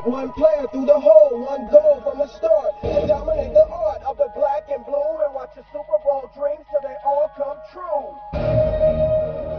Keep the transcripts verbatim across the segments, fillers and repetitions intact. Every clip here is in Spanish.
one player through the hole, one goal from the start to dominate the art of the black and blue and watch your Super Bowl dreams till they all come true.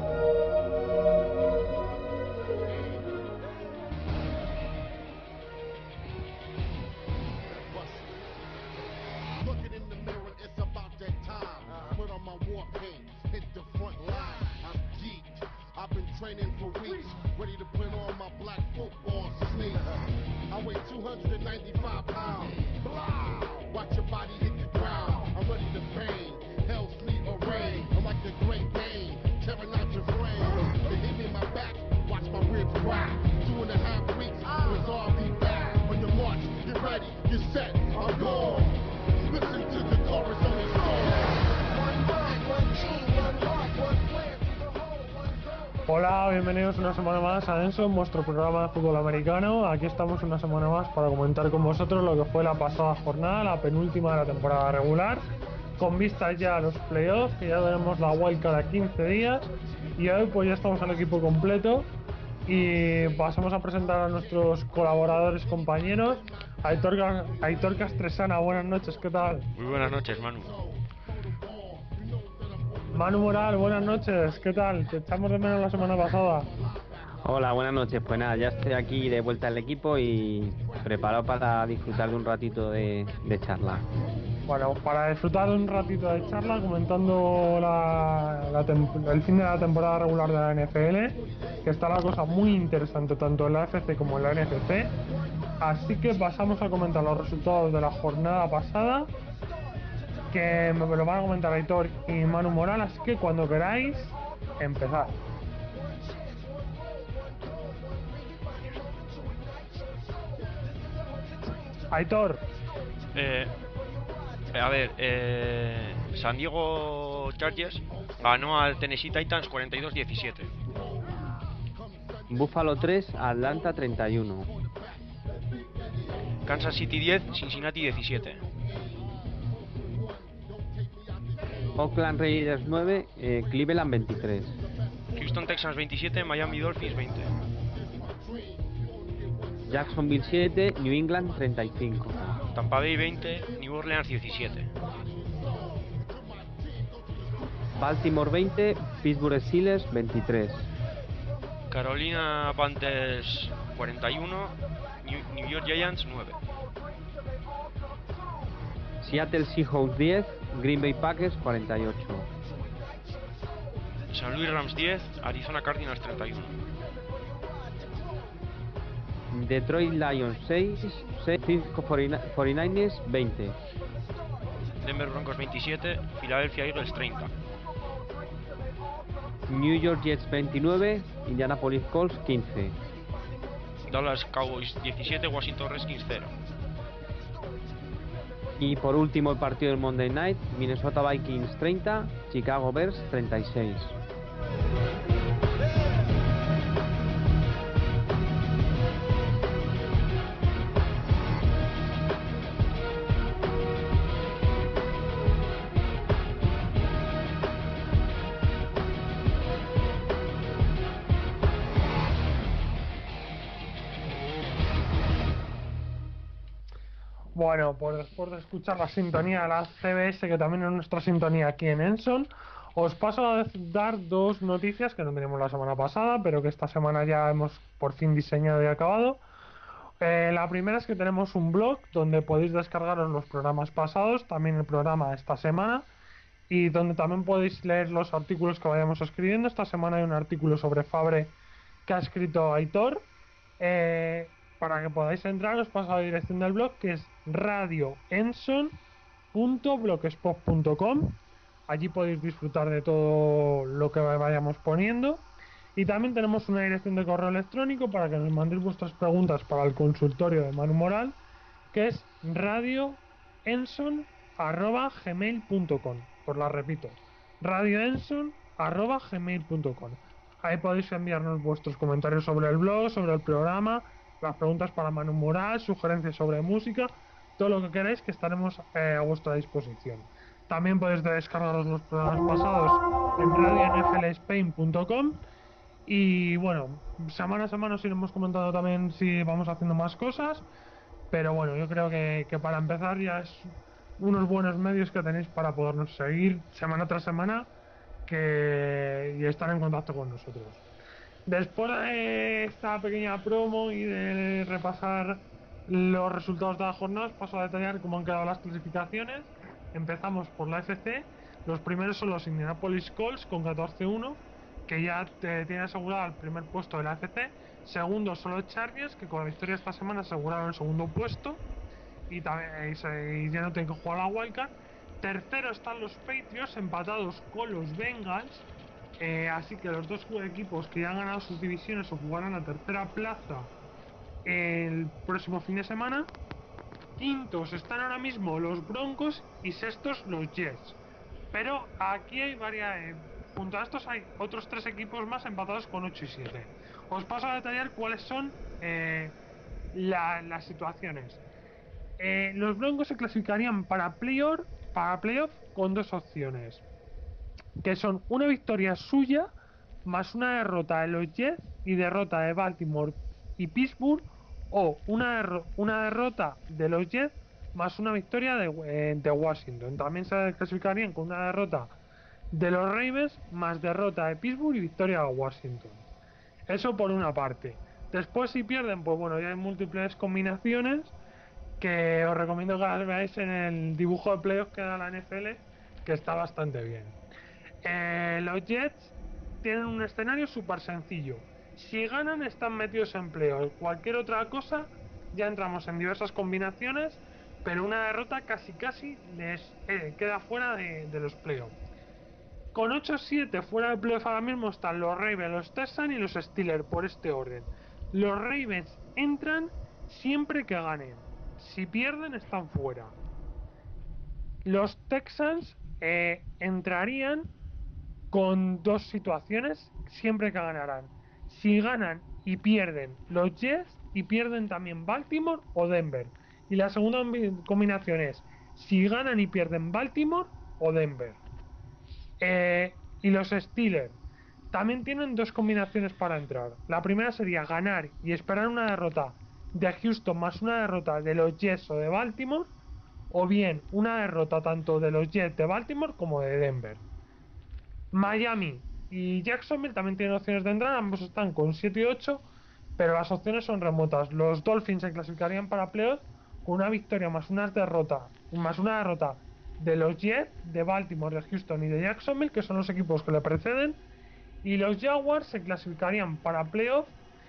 Training for weeks, ready to put on my black football sneakers. I weigh two hundred ninety-five pounds. Blah! Watch your body hit the ground. I'm ready to bang. Hell, sleet, or rain. I'm like the Great Dane, tearing out your frame. They hit me in my back, watch my ribs crack. Two and a half weeks, was all be back. On your march, get ready, get set, I'm gone. Listen to the chorus on this song. One mind, one team, one heart, one plan. Hola, bienvenidos una semana más a Enson, vuestro programa de fútbol americano. Aquí estamos una semana más para comentar con vosotros lo que fue la pasada jornada, la penúltima de la temporada regular, con vistas ya a los playoffs, que ya tenemos la wildcard a quince días, y hoy pues ya estamos al equipo completo y pasamos a presentar a nuestros colaboradores, compañeros. Aitor, Aitor Castresana, buenas noches, ¿qué tal? Muy buenas noches, Manu. Manu Moral, buenas noches, ¿qué tal? Te echamos de menos la semana pasada. Hola, buenas noches. Pues nada, ya estoy aquí de vuelta al equipo y preparado para disfrutar de un ratito de, de charla. Bueno, para disfrutar de un ratito de charla comentando la, la tem- el fin de la temporada regular de la N F L, que está la cosa muy interesante tanto en la A F C como en la N F C. Así que pasamos a comentar los resultados de la jornada pasada, que me lo van a comentar Aitor y Manu Moral, así que cuando queráis, empezad. Aitor. Eh, a ver, eh, San Diego Chargers ganó al Tennessee Titans cuarenta y dos diecisiete. Buffalo tres, Atlanta treinta y uno. Kansas City diez, Cincinnati diecisiete. Oakland Raiders nueve, eh, Cleveland veintitrés. Houston Texans veintisiete, Miami Dolphins veinte. Jacksonville siete, New England treinta y cinco. Tampa Bay veinte, New Orleans diecisiete. Baltimore veinte, Pittsburgh Steelers veintitrés. Carolina Panthers cuarenta y uno, New, New York Giants nueve. Seattle Seahawks diez, Green Bay Packers cuarenta y ocho. San Luis Rams diez, Arizona Cardinals treinta y uno. Detroit Lions seis, San Francisco cuarenta y nueve ers veinte. Denver Broncos veintisiete, Philadelphia Eagles treinta. New York Jets veintinueve, Indianapolis Colts quince. Dallas Cowboys diecisiete, Washington Redskins cero. Y por último el partido del Monday Night, Minnesota Vikings treinta, Chicago Bears treinta y seis. Bueno, pues después de escuchar la sintonía de la C B S, que también es nuestra sintonía aquí en Enson, os paso a dar dos noticias que no teníamos la semana pasada, pero que esta semana ya hemos por fin diseñado y acabado. Eh, la primera es que tenemos un blog donde podéis descargaros los programas pasados, también el programa de esta semana, y donde también podéis leer los artículos que vayamos escribiendo. Esta semana hay un artículo sobre Fabre que ha escrito Aitor. Eh, para que podáis entrar, os paso a la dirección del blog, que es radio enson punto blogspot punto com. Allí podéis disfrutar de todo lo que vayamos poniendo. Y también tenemos una dirección de correo electrónico para que nos mandéis vuestras preguntas para el consultorio de Manu Moral, que es radio enson arroba gmail punto com. Os la repito, radio enson arroba gmail punto com. Ahí podéis enviarnos vuestros comentarios sobre el blog, sobre el programa, las preguntas para Manu Moral, sugerencias sobre música, todo lo que queráis, que estaremos eh, a vuestra disposición. También podéis descargaros los programas pasados en radio n f l spain punto com Y bueno, semana a semana os iremos comentando también si vamos haciendo más cosas. Pero bueno, yo creo que, que para empezar ya es unos buenos medios que tenéis para podernos seguir semana tras semana que, y estar en contacto con nosotros. Después de esta pequeña promo y de repasar los resultados de la jornada, os paso a detallar cómo han quedado las clasificaciones. Empezamos por la F C. Los primeros son los Indianapolis Colts con catorce uno, que ya te tiene asegurado el primer puesto de la F C. Segundo son los Chargers, que con la victoria esta semana aseguraron el segundo puesto y, también, y, se, y ya no tienen que jugar la wildcard. Tercero están los Patriots empatados con los Bengals. Eh, así que los dos equipos que ya han ganado sus divisiones o jugarán la tercera plaza el próximo fin de semana. Quintos están ahora mismo los Broncos y sextos los Jets. Pero aquí hay varias... Eh, junto a estos hay otros tres equipos más empatados con ocho y siete. Os paso a detallar cuáles son eh, la, las situaciones. Eh, los Broncos se clasificarían para playoff, para playoff con dos opciones, que son una victoria suya más una derrota de los Jets y derrota de Baltimore y Pittsburgh, o una, derro una derrota de los Jets más una victoria de, eh, de Washington. También se clasificarían con una derrota de los Ravens más derrota de Pittsburgh y victoria de Washington. Eso por una parte. Después, si pierden, pues bueno, ya hay múltiples combinaciones que os recomiendo que las veáis en el dibujo de playoffs que da la N F L, que está bastante bien. Eh, los Jets tienen un escenario súper sencillo. Si ganan, están metidos en playoffs. Cualquier otra cosa, ya entramos en diversas combinaciones, pero una derrota casi casi les eh, queda fuera de, de los playoffs. Con ocho siete fuera de playoff ahora mismo están los Ravens, los Texans y los Steelers, por este orden. Los Ravens entran siempre que ganen. Si pierden, están fuera. Los Texans eh, entrarían con dos situaciones siempre que ganarán. Si ganan y pierden los Jets, y pierden también Baltimore o Denver. Y la segunda combinación es si ganan y pierden Baltimore o Denver. Eh, y los Steelers también tienen dos combinaciones para entrar. La primera sería ganar y esperar una derrota de Houston más una derrota de los Jets o de Baltimore, o bien una derrota tanto de los Jets de Baltimore como de Denver. Miami y Jacksonville también tienen opciones de entrar, ambos están con siete y ocho, pero las opciones son remotas. Los Dolphins se clasificarían para playoffs con una victoria más una derrota, más una derrota de los Jets, de Baltimore, de Houston y de Jacksonville, que son los equipos que le preceden, y los Jaguars se clasificarían para playoffs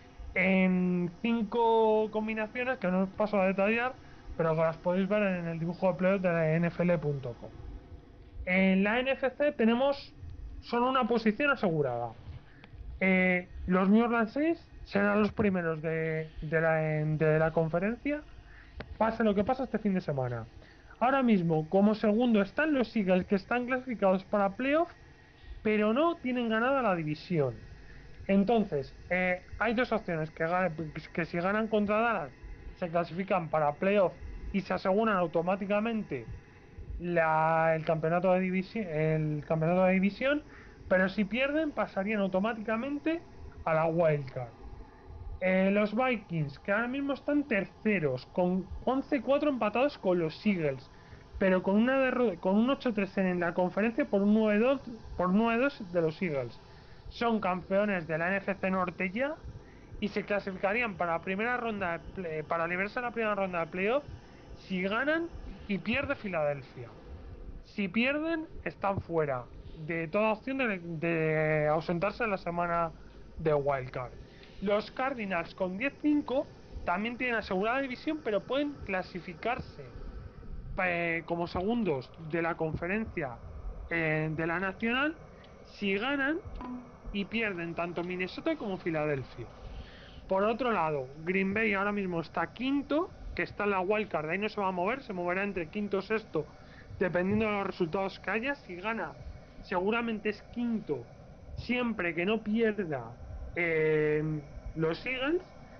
en cinco combinaciones que no os paso a detallar, pero que las podéis ver en el dibujo de playoffs de la N F L punto com. En la N F C tenemos solo una posición asegurada. Eh, los New Orleans Saints serán los primeros de, de, la, de la conferencia, pase lo que pase este fin de semana. Ahora mismo, como segundo, están los Eagles, que están clasificados para playoff, pero no tienen ganada la división. Entonces, eh, hay dos opciones: que, que si ganan contra Dallas, se clasifican para playoff y se aseguran automáticamente la, el, campeonato de división, el campeonato de división, pero si pierden, pasarían automáticamente a la wildcard. Eh, los Vikings, que ahora mismo están terceros, con once cuatro empatados con los Eagles, pero con una derrota, con un ocho tres en la conferencia por un nueve dos por nueve dos de los Eagles. Son campeones de la N F C Norte ya y se clasificarían para la primera ronda de play, para librarse la primera ronda de playoff si ganan y pierde Filadelfia. Si pierden, están fuera de toda opción de, de ausentarse en la semana de wildcard. Los Cardinals con diez cinco también tienen asegurada la división, pero pueden clasificarse eh, como segundos de la conferencia eh, de la nacional si ganan y pierden tanto Minnesota como Filadelfia. Por otro lado, Green Bay ahora mismo está quinto, que está en la wildcard, ahí no se va a mover, se moverá entre quinto y sexto dependiendo de los resultados que haya. Si gana, seguramente es quinto, siempre que no pierda eh, los Eagles.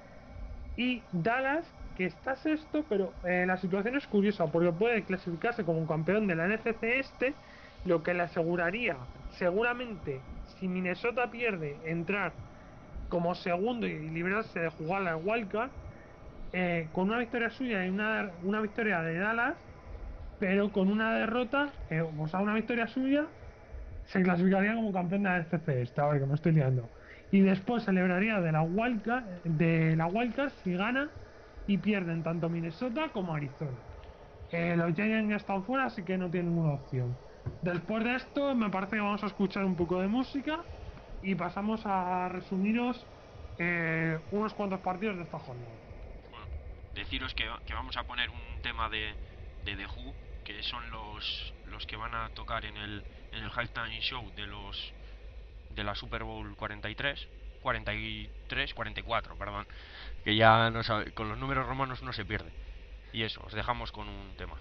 Y Dallas, que está sexto, pero eh, la situación es curiosa porque puede clasificarse como campeón de la N F C Este, lo que le aseguraría seguramente, si Minnesota pierde, entrar como segundo y librarse de jugar la wildcard, eh, con una victoria suya y una, una victoria de Dallas, pero con una derrota, eh, o sea, una victoria suya, se clasificaría como campeón de la N F C este, a ver que me estoy liando. Y después celebraría de la wildcard, de la wildcard si gana y pierden tanto Minnesota como Arizona. Eh, los Giants ya están fuera, así que no tienen ninguna opción. Después de esto, me parece que vamos a escuchar un poco de música y pasamos a resumiros eh, unos cuantos partidos de esta jornada. Bueno, deciros que, que vamos a poner un tema de, de The Who, que son los, los que van a tocar en el, en el halftime show de los de la Super Bowl cuarenta y tres, cuarenta y tres, cuarenta y cuatro, perdón, que ya no sabe, con los números romanos no se pierde. Y eso, os dejamos con un tema.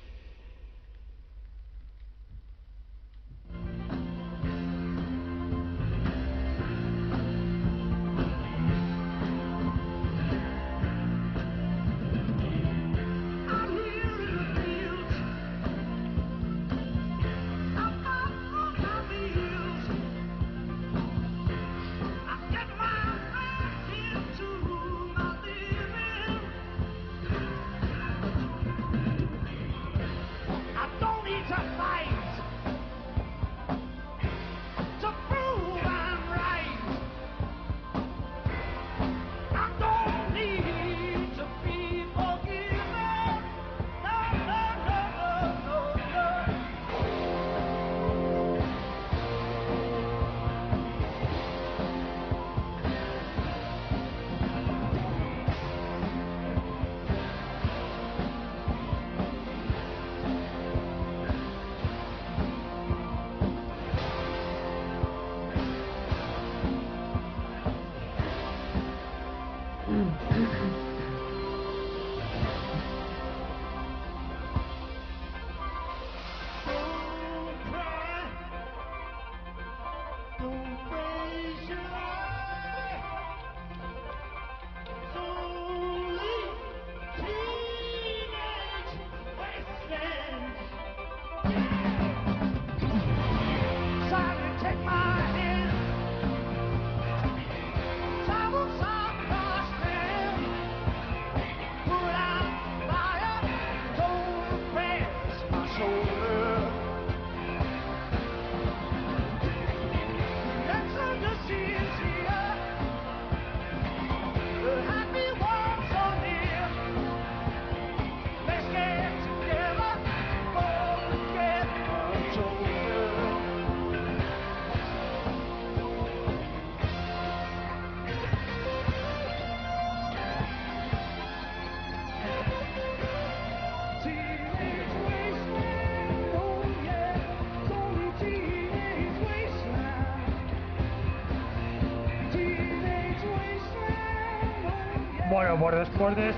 Bueno, pues después de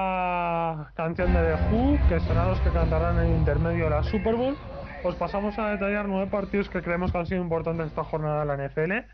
esta canción de The Who, que serán los que cantarán en el intermedio de la Super Bowl, os pasamos a detallar nueve partidos que creemos que han sido importantes esta jornada de la N F L.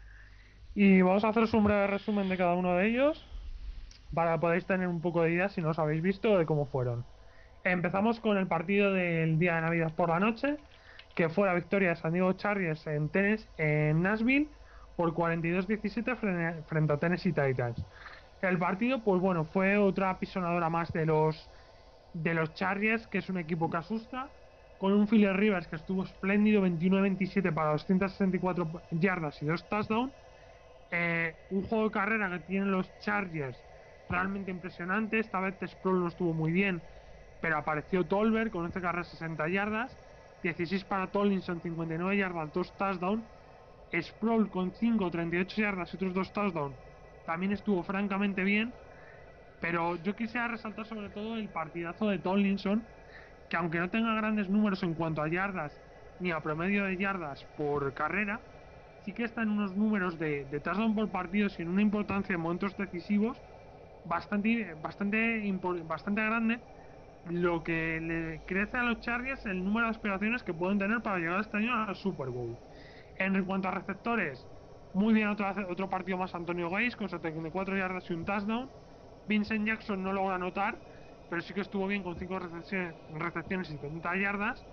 Y vamos a haceros un breve resumen de cada uno de ellos, para que podáis tener un poco de idea, si no os habéis visto, de cómo fueron. Empezamos con el partido del día de Navidad por la noche, que fue la victoria de San Diego Chargers en, Tennes, en Nashville por cuarenta y dos diecisiete frente a Tennessee Titans. El partido, pues bueno, fue otra pisonadora más de los de los Chargers, que es un equipo que asusta, con un Philip Rivers que estuvo espléndido, veintinueve veintisiete para doscientas sesenta y cuatro yardas y dos touchdowns. Eh, un juego de carrera que tienen los Chargers realmente impresionante. Esta vez Sproul no estuvo muy bien, pero apareció Tolbert con once carreras, sesenta yardas, dieciséis para Tomlinson, cincuenta y nueve yardas, dos touchdowns. Sproul con cinco, treinta y ocho yardas y otros dos touchdowns también estuvo francamente bien, pero yo quisiera resaltar sobre todo el partidazo de Tomlinson, que aunque no tenga grandes números en cuanto a yardas ni a promedio de yardas por carrera, sí que está en unos números de, de touchdown por partido y en una importancia en momentos decisivos bastante, bastante, bastante grande, lo que le crece a los Chargers el número de aspiraciones que pueden tener para llegar este año al Super Bowl. En cuanto a receptores, muy bien otro, otro partido más Antonio Gates con setenta y cuatro yardas y un touchdown. Vincent Jackson no logra anotar, pero sí que estuvo bien con cinco recepciones, recepciones y setenta yardas.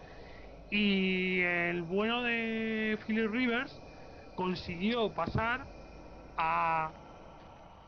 Y el bueno de Philip Rivers consiguió pasar a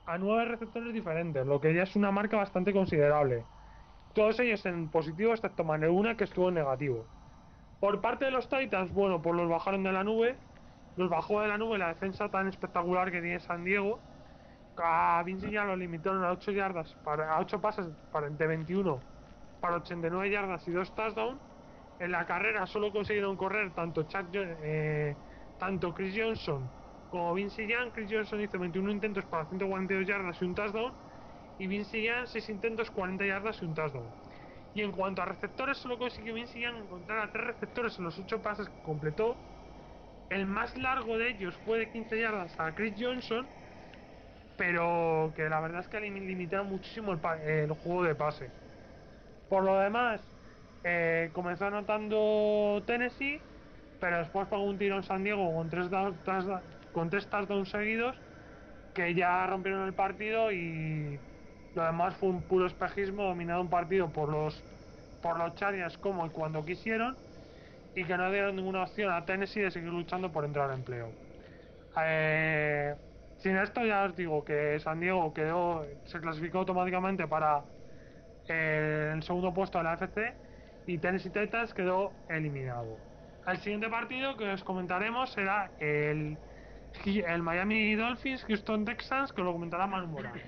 a nueve receptores diferentes, lo que ya es una marca bastante considerable. Todos ellos en positivo, excepto Maneluna, que estuvo en negativo. Por parte de los Titans, bueno, pues los bajaron de la nube. Los bajó de la nube la defensa tan espectacular que tiene San Diego. A Vince ya lo limitaron a ocho yardas, para, a ocho pases para, de veintiuno para ochenta y nueve yardas y dos touchdowns. En la carrera solo consiguieron correr tanto Chuck, eh, tanto Chris Johnson como Vince Young. Chris Johnson hizo veintiuno intentos para ciento cuarenta y dos yardas y un touchdown, y Vince Young seis intentos, cuarenta yardas y un touchdown. Y en cuanto a receptores, solo consiguió Vince Young encontrar a tres receptores en los ocho pases que completó. El más largo de ellos fue de quince yardas a Chris Johnson, pero que la verdad es que limitaron muchísimo el, el juego de pase. Por lo demás, eh, comenzó anotando Tennessee, pero después pagó un tiro en San Diego con tres, con tres touchdowns seguidos, que ya rompieron el partido, y lo demás fue un puro espejismo, dominado un partido por los por los Chargers como y cuando quisieron, y que no dieron ninguna opción a Tennessee de seguir luchando por entrar en playoff. Eh, sin esto ya os digo que San Diego quedó, se clasificó automáticamente para el segundo puesto de la A F C, y Tennessee Titans quedó eliminado. El siguiente partido que os comentaremos será el, el Miami Dolphins Houston Texans, que lo comentará Manu Morales.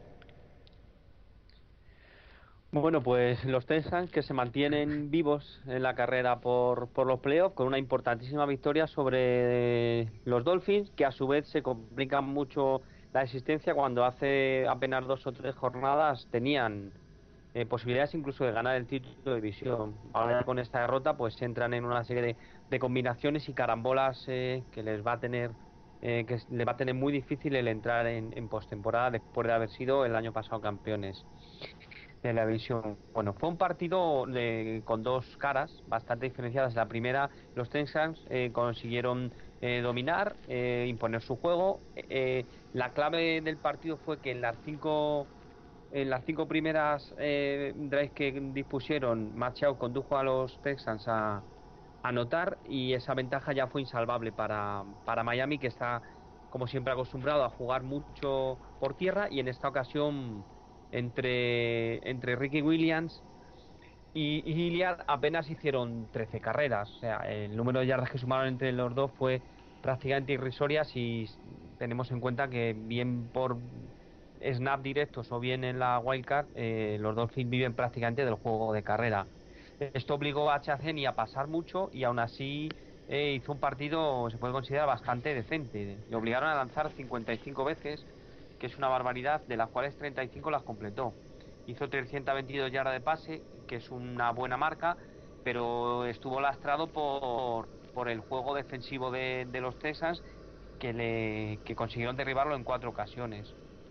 Bueno, pues los Texans que se mantienen vivos en la carrera por, por los playoffs con una importantísima victoria sobre los Dolphins, que a su vez se complican mucho la existencia cuando hace apenas dos o tres jornadas tenían eh, posibilidades incluso de ganar el título de división. Ahora con esta derrota pues entran en una serie de, de combinaciones y carambolas eh, que les va a tener eh, que les va a tener muy difícil el entrar en, en postemporada después de haber sido el año pasado campeones de la división. Bueno, fue un partido de, con dos caras bastante diferenciadas. La primera, los Texans eh, consiguieron eh, dominar, eh, imponer su juego. Eh, la clave del partido fue que en las cinco en las cinco primeras eh, drives que dispusieron, Marchao condujo a los Texans a, a anotar, y esa ventaja ya fue insalvable para, para Miami, que está, como siempre, acostumbrado a jugar mucho por tierra, y en esta ocasión entre, entre Ricky Williams y, y Hilliard apenas hicieron trece carreras. O sea, el número de yardas que sumaron entre los dos fue prácticamente irrisoria si tenemos en cuenta que bien por snap directos o bien en la wildcard, eh, los Dolphins viven prácticamente del juego de carrera. Esto obligó a Chazeni a pasar mucho, y aún así eh, hizo un partido, se puede considerar, bastante decente. Le obligaron a lanzar cincuenta y cinco veces, que es una barbaridad, de las cuales treinta y cinco las completó. Hizo trescientas veintidós yardas de pase, que es una buena marca, pero estuvo lastrado por, por el juego defensivo de, de los Texans, que, le, que consiguieron derribarlo en cuatro ocasiones.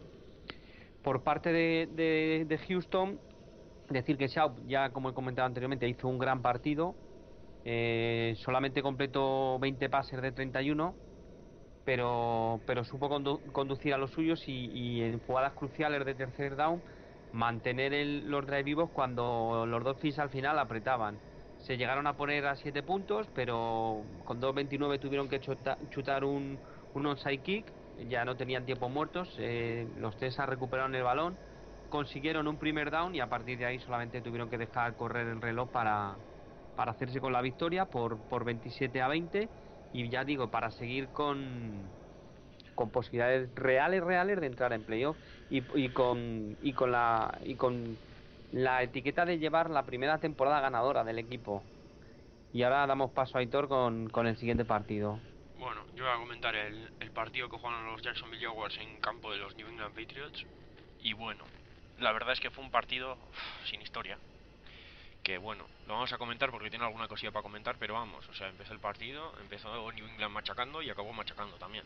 Por parte de, de, de Houston, decir que Schaub, ya como he comentado anteriormente, hizo un gran partido. Eh, solamente completó veinte pases de treinta y uno, pero, pero supo condu conducir a los suyos, y, y en jugadas cruciales de tercer down mantener el, los drive vivos cuando los Dolphins al final apretaban. Se llegaron a poner a siete puntos, pero con dos veintinueve tuvieron que chuta, chutar un, un onside kick. Ya no tenían tiempo muertos. Eh, los Texans recuperaron el balón, consiguieron un primer down, y a partir de ahí solamente tuvieron que dejar correr el reloj para, para hacerse con la victoria por, por veintisiete a veinte. Y ya digo, para seguir con, con posibilidades reales, reales de entrar en playoff, y, y con y con la y con la etiqueta de llevar la primera temporada ganadora del equipo. Y ahora damos paso a Aitor con, con el siguiente partido. Bueno, yo voy a comentar el, el partido que jugaron los Jacksonville Jaguars en campo de los New England Patriots. Y bueno, la verdad es que fue un partido uff, sin historia. Que bueno, lo vamos a comentar porque tiene alguna cosilla para comentar, pero vamos, o sea, empezó el partido, empezó New England machacando y acabó machacando también.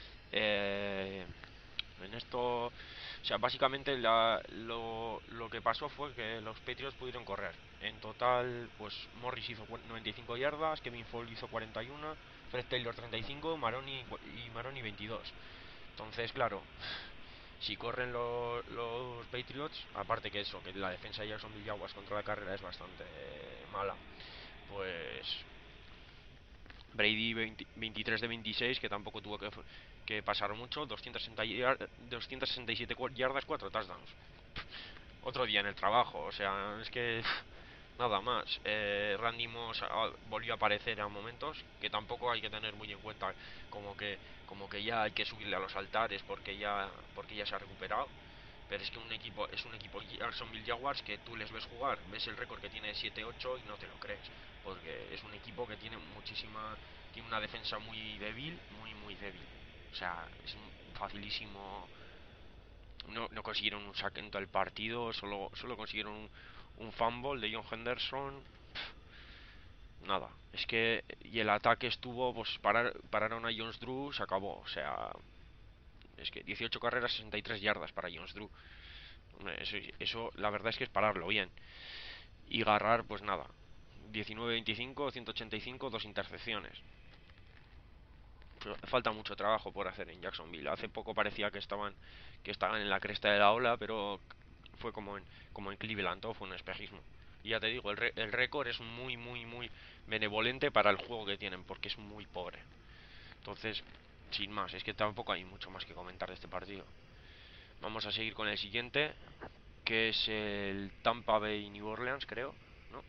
Eh, en esto, o sea, básicamente la, lo, lo que pasó fue que los Patriots pudieron correr. En total, pues Morris hizo noventa y cinco yardas, Kevin Ford hizo cuarenta y uno, Fred Taylor treinta y cinco, Maroni y Maroni veintidós. Entonces, claro, si corren lo, los Patriots, aparte que eso, que la defensa de Jacksonville Jaguars contra la carrera es bastante eh, mala, pues Brady veinte, veintitrés de veintiséis, que tampoco tuvo que, que pasar mucho, doscientos sesenta y siete yardas, cuatro touchdowns. Otro día en el trabajo, o sea, es que nada más. eh, Randy Moss ah, volvió a aparecer a momentos que tampoco hay que tener muy en cuenta, como que como que ya hay que subirle a los altares porque ya porque ya se ha recuperado. Pero es que un equipo es un equipo Jacksonville Jaguars que tú les ves jugar, ves el récord que tiene siete ocho y no te lo crees, porque es un equipo que tiene muchísima tiene una defensa muy débil, muy muy débil. O sea, es facilísimo. No, no consiguieron un saque en todo el partido, solo solo consiguieron un, un fumble de John Henderson. Nada, es que y el ataque estuvo, pues parar, pararon a Jones Drew, se acabó, o sea, es que dieciocho carreras, sesenta y tres yardas para Jones Drew. Eso, eso la verdad es que es pararlo bien. Y Garrar, pues nada, diecinueve veinticinco, ciento ochenta y cinco, dos intercepciones. Falta mucho trabajo por hacer en Jacksonville. Hace poco parecía que estaban que estaban en la cresta de la ola, pero fue como en como en Cleveland, todo fue un espejismo. Y ya te digo, el, re, el récord es muy muy muy benevolente para el juego que tienen, porque es muy pobre. Entonces, sin más, es que tampoco hay mucho más que comentar de este partido. Vamos a seguir con el siguiente, que es el Tampa Bay New Orleans, creo, ¿no?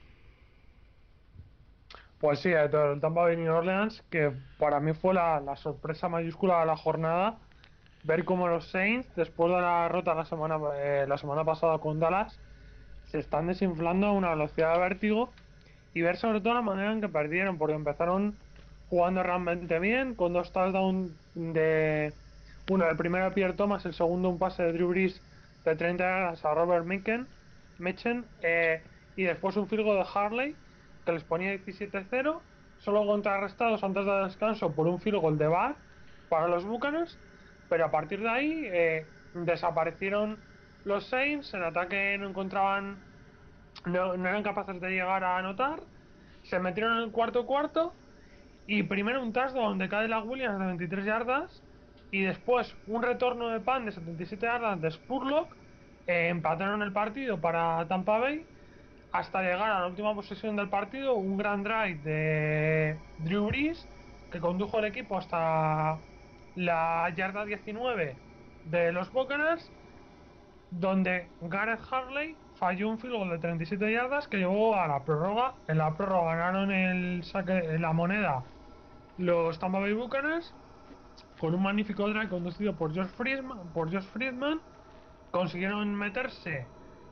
Pues sí, el Tampa Bay New Orleans, que para mí fue la, la sorpresa mayúscula de la jornada, ver cómo los Saints, después de la derrota la semana, eh, la semana pasada con Dallas, se están desinflando a una velocidad de vértigo, y ver sobre todo la manera en que perdieron, porque empezaron jugando realmente bien, con dos touchdowns de uno, el primero de Pierre Thomas, el segundo un pase de Drew Brees de treinta yardas a Robert Mitchen, Mitchen eh, y después un field goal de Harley que les ponía diecisiete cero, solo contrarrestados antes del descanso por un field goal de Barr para los Buccaneers, pero a partir de ahí eh, desaparecieron los Saints, en ataque no encontraban, no, no eran capaces de llegar a anotar, se metieron en el cuarto cuarto y primero un touchdown de Cadillac Williams de veintitrés yardas y después un retorno de pan de setenta y siete yardas de Spurlock. Eh, empataron el partido para Tampa Bay hasta llegar a la última posesión del partido, un gran drive de Drew Brees que condujo el equipo hasta la yarda diecinueve de los Buccaneers, donde Gareth Harley falló un field goal de treinta y siete yardas que llevó a la prórroga. En la prórroga ganaron el saque, la moneda, los Tampa Bay Buccaneers, con un magnífico drive conducido por Josh Friedman, por Josh Friedman consiguieron meterse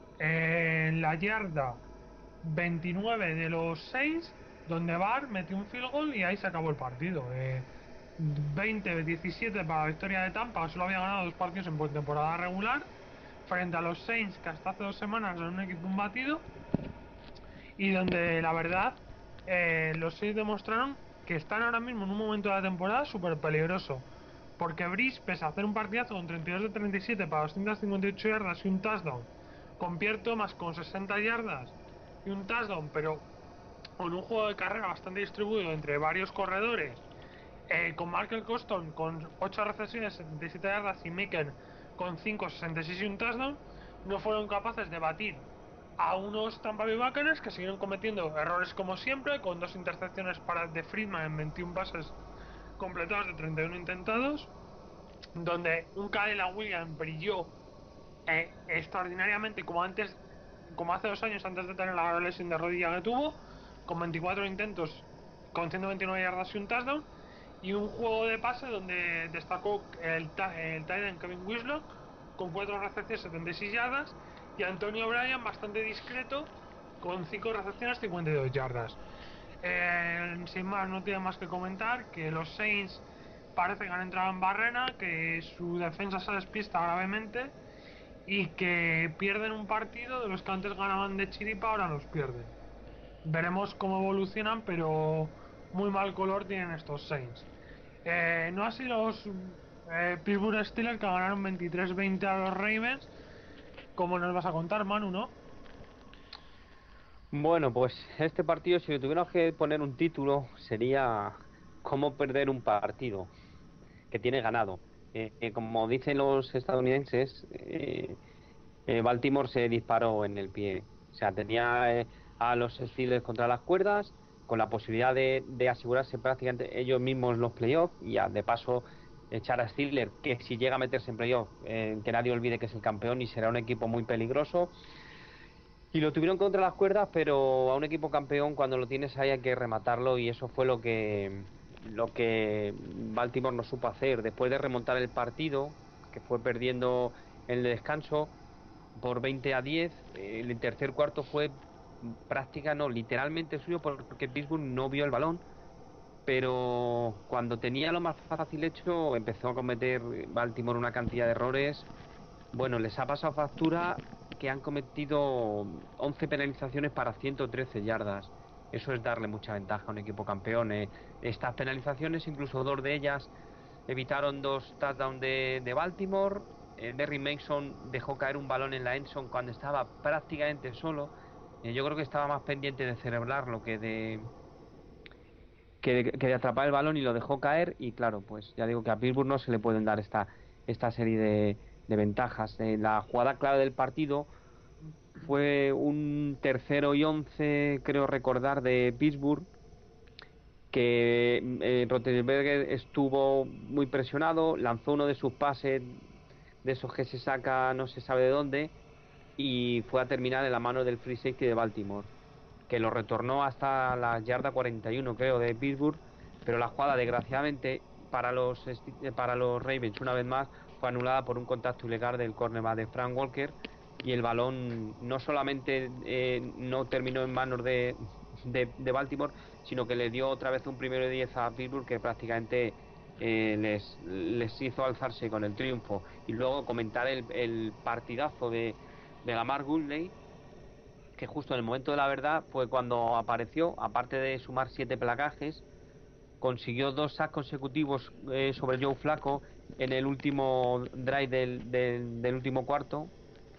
en la yarda veintinueve de los Saints, donde Barr metió un field goal y ahí se acabó el partido. Eh, veinte diecisiete para la victoria de Tampa, que solo había ganado dos partidos en temporada regular, frente a los Saints, que hasta hace dos semanas eran un equipo imbatido, y donde la verdad eh, los Saints demostraron que están ahora mismo en un momento de la temporada súper peligroso, porque Brees, pese a hacer un partidazo con treinta y dos de treinta y siete para doscientas cincuenta y ocho yardas y un touchdown, con Pierre Thomas con sesenta yardas y un touchdown, pero con un juego de carrera bastante distribuido entre varios corredores, eh, con Michael Coston con ocho recepciones, setenta y siete yardas, y Micken con cinco, sesenta y seis y un touchdown, no fueron capaces de batir a unos Tampa Bay Buccaneers que siguieron cometiendo errores como siempre, con dos intercepciones para de Friedman en veintiún pases completados de treinta y uno intentados, donde un Cadillac Williams brilló eh, extraordinariamente como antes, como hace dos años antes de tener la lesión de rodilla que tuvo, con veinticuatro intentos, con ciento veintinueve yardas y un touchdown, y un juego de pase donde destacó el, el tight end Kevin Winslow con cuatro recepciones, setenta y seis yardas, y Antonio Bryan bastante discreto con cinco recepciones, cincuenta y dos yardas. Eh, sin más, no tiene más que comentar que los Saints parece que han entrado en barrena, que su defensa se despista gravemente y que pierden un partido de los que antes ganaban de chiripa, ahora los pierden. Veremos cómo evolucionan, pero muy mal color tienen estos Saints. Eh, no así los eh, Pittsburgh Steelers, que ganaron veintitrés veinte a los Ravens. ¿Cómo nos vas a contar, Manu, no? Bueno, pues este partido, si le tuviéramos que poner un título, sería cómo perder un partido que tiene ganado. Eh, eh, como dicen los estadounidenses, eh, eh, Baltimore se disparó en el pie. O sea, tenía eh, a los Steelers contra las cuerdas, con la posibilidad de, de asegurarse prácticamente ellos mismos los playoffs y ya, de paso echar a Steelers, que si llega a meterse en playoffs, eh, que nadie olvide que es el campeón y será un equipo muy peligroso. Y lo tuvieron contra las cuerdas, pero a un equipo campeón cuando lo tienes ahí hay que rematarlo y eso fue lo que lo que Baltimore no supo hacer. Después de remontar el partido, que fue perdiendo en el descanso por veinte a diez, eh, el tercer cuarto fue práctica, no, literalmente suyo porque Pittsburgh no vio el balón, pero cuando tenía lo más fácil hecho empezó a cometer Baltimore una cantidad de errores. Bueno, les ha pasado factura que han cometido once penalizaciones para ciento trece yardas. Eso es darle mucha ventaja a un equipo campeón. eh. Estas penalizaciones, incluso dos de ellas, evitaron dos touchdowns de, de Baltimore. Eh, Derrick Mason dejó caer un balón en la endzone cuando estaba prácticamente solo. Eh, yo creo que estaba más pendiente de cerebrarlo que de, que de, que de atrapar el balón y lo dejó caer. Y claro, pues ya digo que a Pittsburgh no se le pueden dar esta, esta serie de, de ventajas. Eh, la jugada clave del partido fue un tercero y once, creo recordar, de Pittsburgh, que eh, Roethlisberger estuvo muy presionado, lanzó uno de sus pases de esos que se saca no se sabe de dónde y fue a terminar en la mano del free safety de Baltimore, que lo retornó hasta la yarda cuarenta y uno, creo, de Pittsburgh, pero la jugada, desgraciadamente, para los para los Ravens, una vez más, fue anulada por un contacto ilegal del cornerback de Frank Walker, y el balón no solamente eh, no terminó en manos de, de, de Baltimore, sino que le dio otra vez un primero de diez a Pittsburgh que prácticamente eh, les, les hizo alzarse con el triunfo. Y luego comentar el, el partidazo de, de Lamar Goodley, que justo en el momento de la verdad fue cuando apareció, aparte de sumar siete placajes, consiguió dos sacks consecutivos eh, sobre Joe Flacco en el último drive del, del, del último cuarto,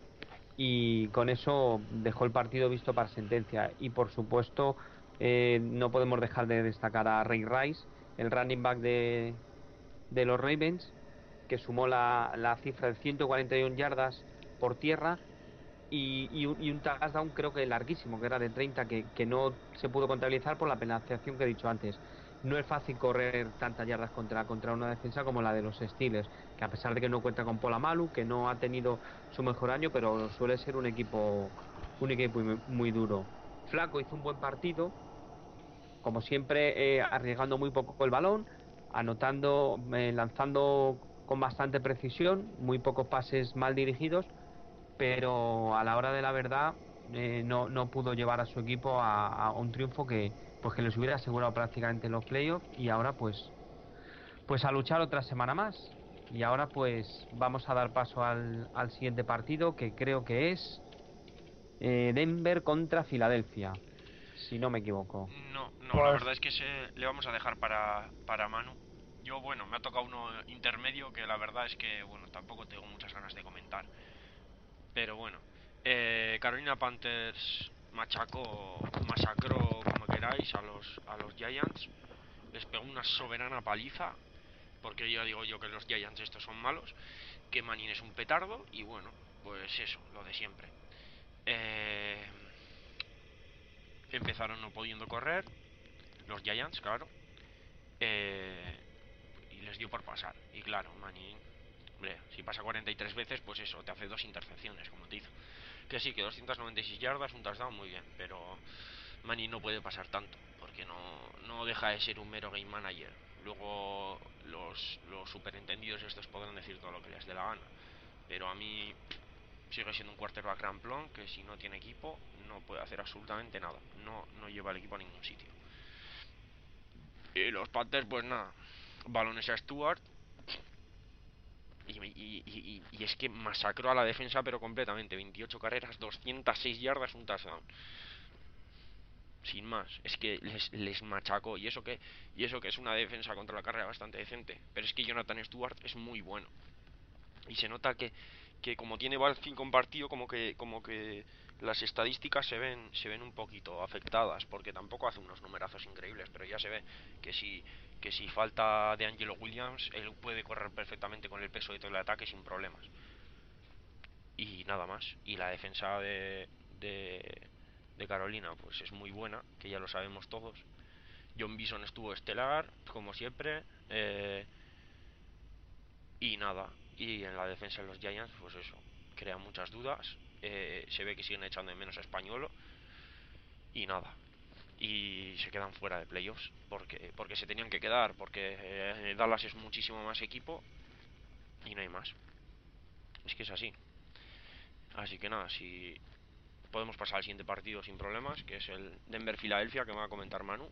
y con eso dejó el partido visto para sentencia. Y por supuesto eh, no podemos dejar de destacar a Ray Rice, el running back de, de los Ravens, que sumó la, la cifra de ciento cuarenta y uno yardas por tierra y, y, un, y un touchdown creo que larguísimo, que era de treinta, que, que no se pudo contabilizar por la penalización que he dicho antes. No es fácil correr tantas yardas contra, contra una defensa como la de los Steelers, que a pesar de que no cuenta con Polamalu, que no ha tenido su mejor año, pero suele ser un equipo un equipo muy, muy duro. Flaco hizo un buen partido, como siempre, eh, arriesgando muy poco el balón, anotando, eh, lanzando con bastante precisión, muy pocos pases mal dirigidos, pero a la hora de la verdad eh, no, no pudo llevar a su equipo a, a un triunfo que pues que les hubiera asegurado prácticamente los playoffs. Y ahora pues pues a luchar otra semana más. Y ahora pues vamos a dar paso al, al siguiente partido, que creo que es eh, Denver contra Filadelfia, si no me equivoco. No, no, la Pues verdad es que se, le vamos a dejar para, para Manu. Yo, bueno, me ha tocado uno intermedio que la verdad es que, bueno, tampoco tengo muchas ganas de comentar. Pero bueno, eh, Carolina Panthers machacó, masacró, como queráis, a los, a los Giants. Les pegó una soberana paliza, porque ya digo yo que los Giants estos son malos, que Manning es un petardo, y bueno, pues eso, lo de siempre. Eh, empezaron no pudiendo correr, los Giants, claro, eh, y les dio por pasar. Y claro, Manning, hombre, si pasa cuarenta y tres veces, pues eso, te hace dos intercepciones, como te hizo. Que sí, que doscientas noventa y seis yardas, un touchdown, muy bien, pero Manning no puede pasar tanto, porque no, no deja de ser un mero game manager. Luego los, los superentendidos estos podrán decir todo lo que les dé la gana, pero a mí sigue siendo un quarterback ramplón que si no tiene equipo no puede hacer absolutamente nada, no, no lleva el equipo a ningún sitio. Y los Panthers, pues nada, balones a Stewart, Y, y, y, y es que masacró a la defensa pero completamente. Veintiocho carreras, doscientas seis yardas, un touchdown. Sin más, es que les, les machacó. Y eso que y eso que es una defensa contra la carrera bastante decente. Pero es que Jonathan Stewart es muy bueno. Y se nota que, que como tiene Balfin compartido, como que como que las estadísticas se ven se ven un poquito afectadas, porque tampoco hace unos numerazos increíbles, pero ya se ve que si que si falta de Angelo Williams, él puede correr perfectamente con el peso de todo el ataque sin problemas. Y nada más. Y la defensa de, de, de Carolina pues es muy buena, que ya lo sabemos todos. John Bison estuvo estelar, como siempre. Eh, y nada. Y en la defensa de los Giants, pues eso, crea muchas dudas. Eh, se ve que siguen echando de menos a Españolo. Y nada. Y se quedan fuera de playoffs. Porque, porque se tenían que quedar. Porque eh, Dallas es muchísimo más equipo. Y no hay más. Es que es así. Así que nada, si podemos pasar al siguiente partido sin problemas, que es el Denver-Filadelfia, que me va a comentar Manu.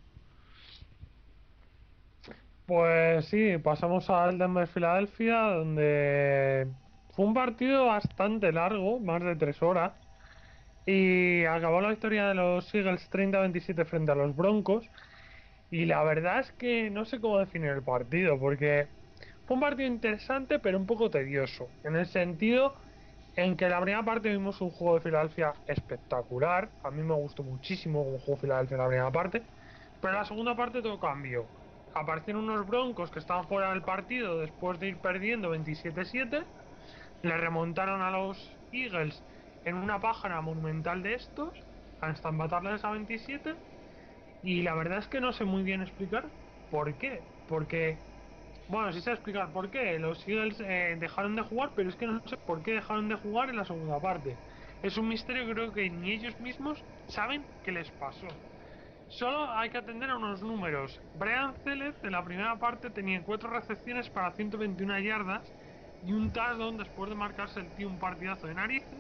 Pues sí, pasamos al Denver-Filadelfia, donde fue un partido bastante largo, más de tres horas, y acabó la victoria de los Eagles treinta a veintisiete frente a los Broncos. Y la verdad es que no sé cómo definir el partido, porque fue un partido interesante, pero un poco tedioso, en el sentido en que la primera parte vimos un juego de Filadelfia espectacular. A mí me gustó muchísimo un juego de Filadelfia en la primera parte, pero en la segunda parte todo cambió. Aparecieron unos Broncos que estaban fuera del partido después de ir perdiendo veintisiete siete, le remontaron a los Eagles en una pájara monumental de estos hasta empatarles a veintisiete. Y la verdad es que no sé muy bien explicar por qué. Porque, bueno, sí sé explicar por qué. Los Eagles eh, dejaron de jugar, pero es que no sé por qué dejaron de jugar en la segunda parte. Es un misterio que creo que ni ellos mismos saben qué les pasó. Solo hay que atender a unos números. Brian Celez en la primera parte tenía cuatro recepciones para ciento veintiuna yardas y un touchdown después de marcarse el tío un partidazo de narices.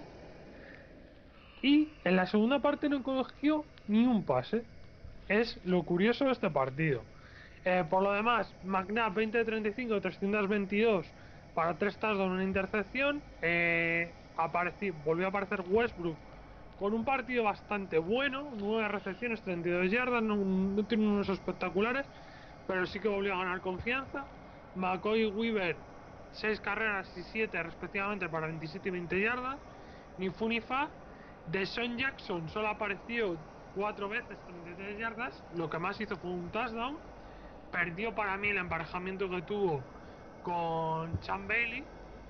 Y en la segunda parte no cogió ni un pase. Es lo curioso de este partido. Eh, por lo demás, McNabb veinte de treinta y cinco, trescientos veintidós para tres touchdowns, una intercepción. Eh, aparecí, volvió a aparecer Westbrook con un partido bastante bueno, nueve recepciones, treinta y dos yardas, no, no tiene unos espectaculares, pero sí que volvió a ganar confianza. McCoy y Weaver, seis carreras y siete respectivamente para veintisiete y veinte yardas. Ni fu ni fa. Deshaun Jackson solo apareció cuatro veces, treinta y tres yardas. Lo que más hizo fue un touchdown. Perdió para mí el emparejamiento que tuvo con Chan Bailey.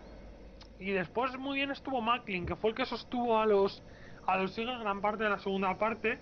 Y después muy bien estuvo Macklin, que fue el que sostuvo a los a los Eagles gran parte de la segunda parte,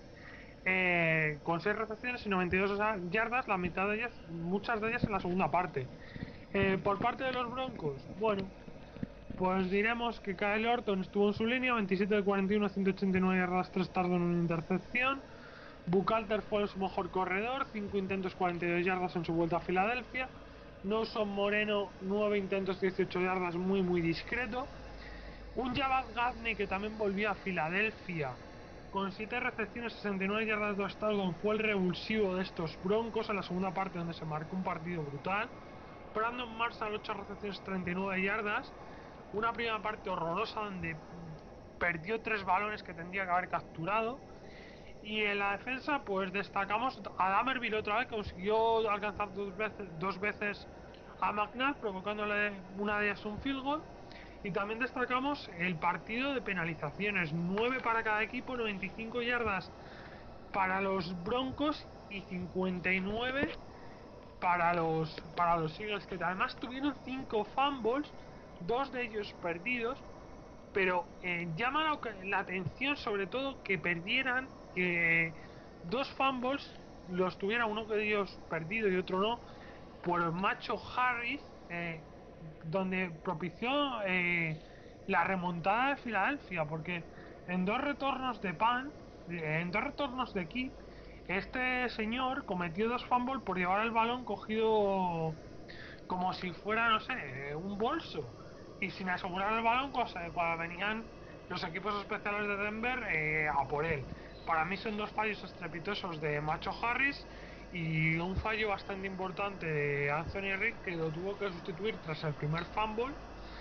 eh, con seis recepciones y noventa y dos yardas, la mitad de ellas, muchas de ellas en la segunda parte. Eh, por parte de los Broncos, bueno, pues diremos que Kyle Orton estuvo en su línea, veintisiete de cuarenta y uno, ciento ochenta y nueve yardas, tres tardos en una intercepción. Buchalter fue su mejor corredor, cinco intentos, cuarenta y dos yardas en su vuelta a Filadelfia. Nelson Moreno, nueve intentos, dieciocho yardas, muy muy discreto. Un Javad Gaffney que también volvió a Filadelfia con siete recepciones, sesenta y nueve yardas, dos touchdowns, fue el revulsivo de estos Broncos en la segunda parte, donde se marcó un partido brutal. Brandon Marshall, ocho recepciones, treinta y nueve yardas. Una primera parte horrorosa donde perdió tres balones que tendría que haber capturado. Y en la defensa, pues destacamos a Damerville otra vez, consiguió alcanzar dos veces, dos veces a McNabb, provocándole una de ellas un field goal. Y también destacamos el partido de penalizaciones, nueve para cada equipo, noventa y cinco yardas para los Broncos y cincuenta y nueve para los para los Eagles, que además tuvieron cinco fumbles, dos de ellos perdidos. Pero eh, llama la, la atención sobre todo que perdieran eh, dos fumbles, los tuviera uno de ellos perdido y otro no, por Macho Harris, eh, donde propició eh, la remontada de Filadelfia, porque en dos retornos de pan, eh, en dos retornos de kick, este señor cometió dos fumbles por llevar el balón cogido como si fuera, no sé, un bolso, y sin asegurar el balón cuando, cuando venían los equipos especiales de Denver eh, a por él. Para mí son dos fallos estrepitosos de Macho Harris y un fallo bastante importante de Anthony Rick, que lo tuvo que sustituir tras el primer fumble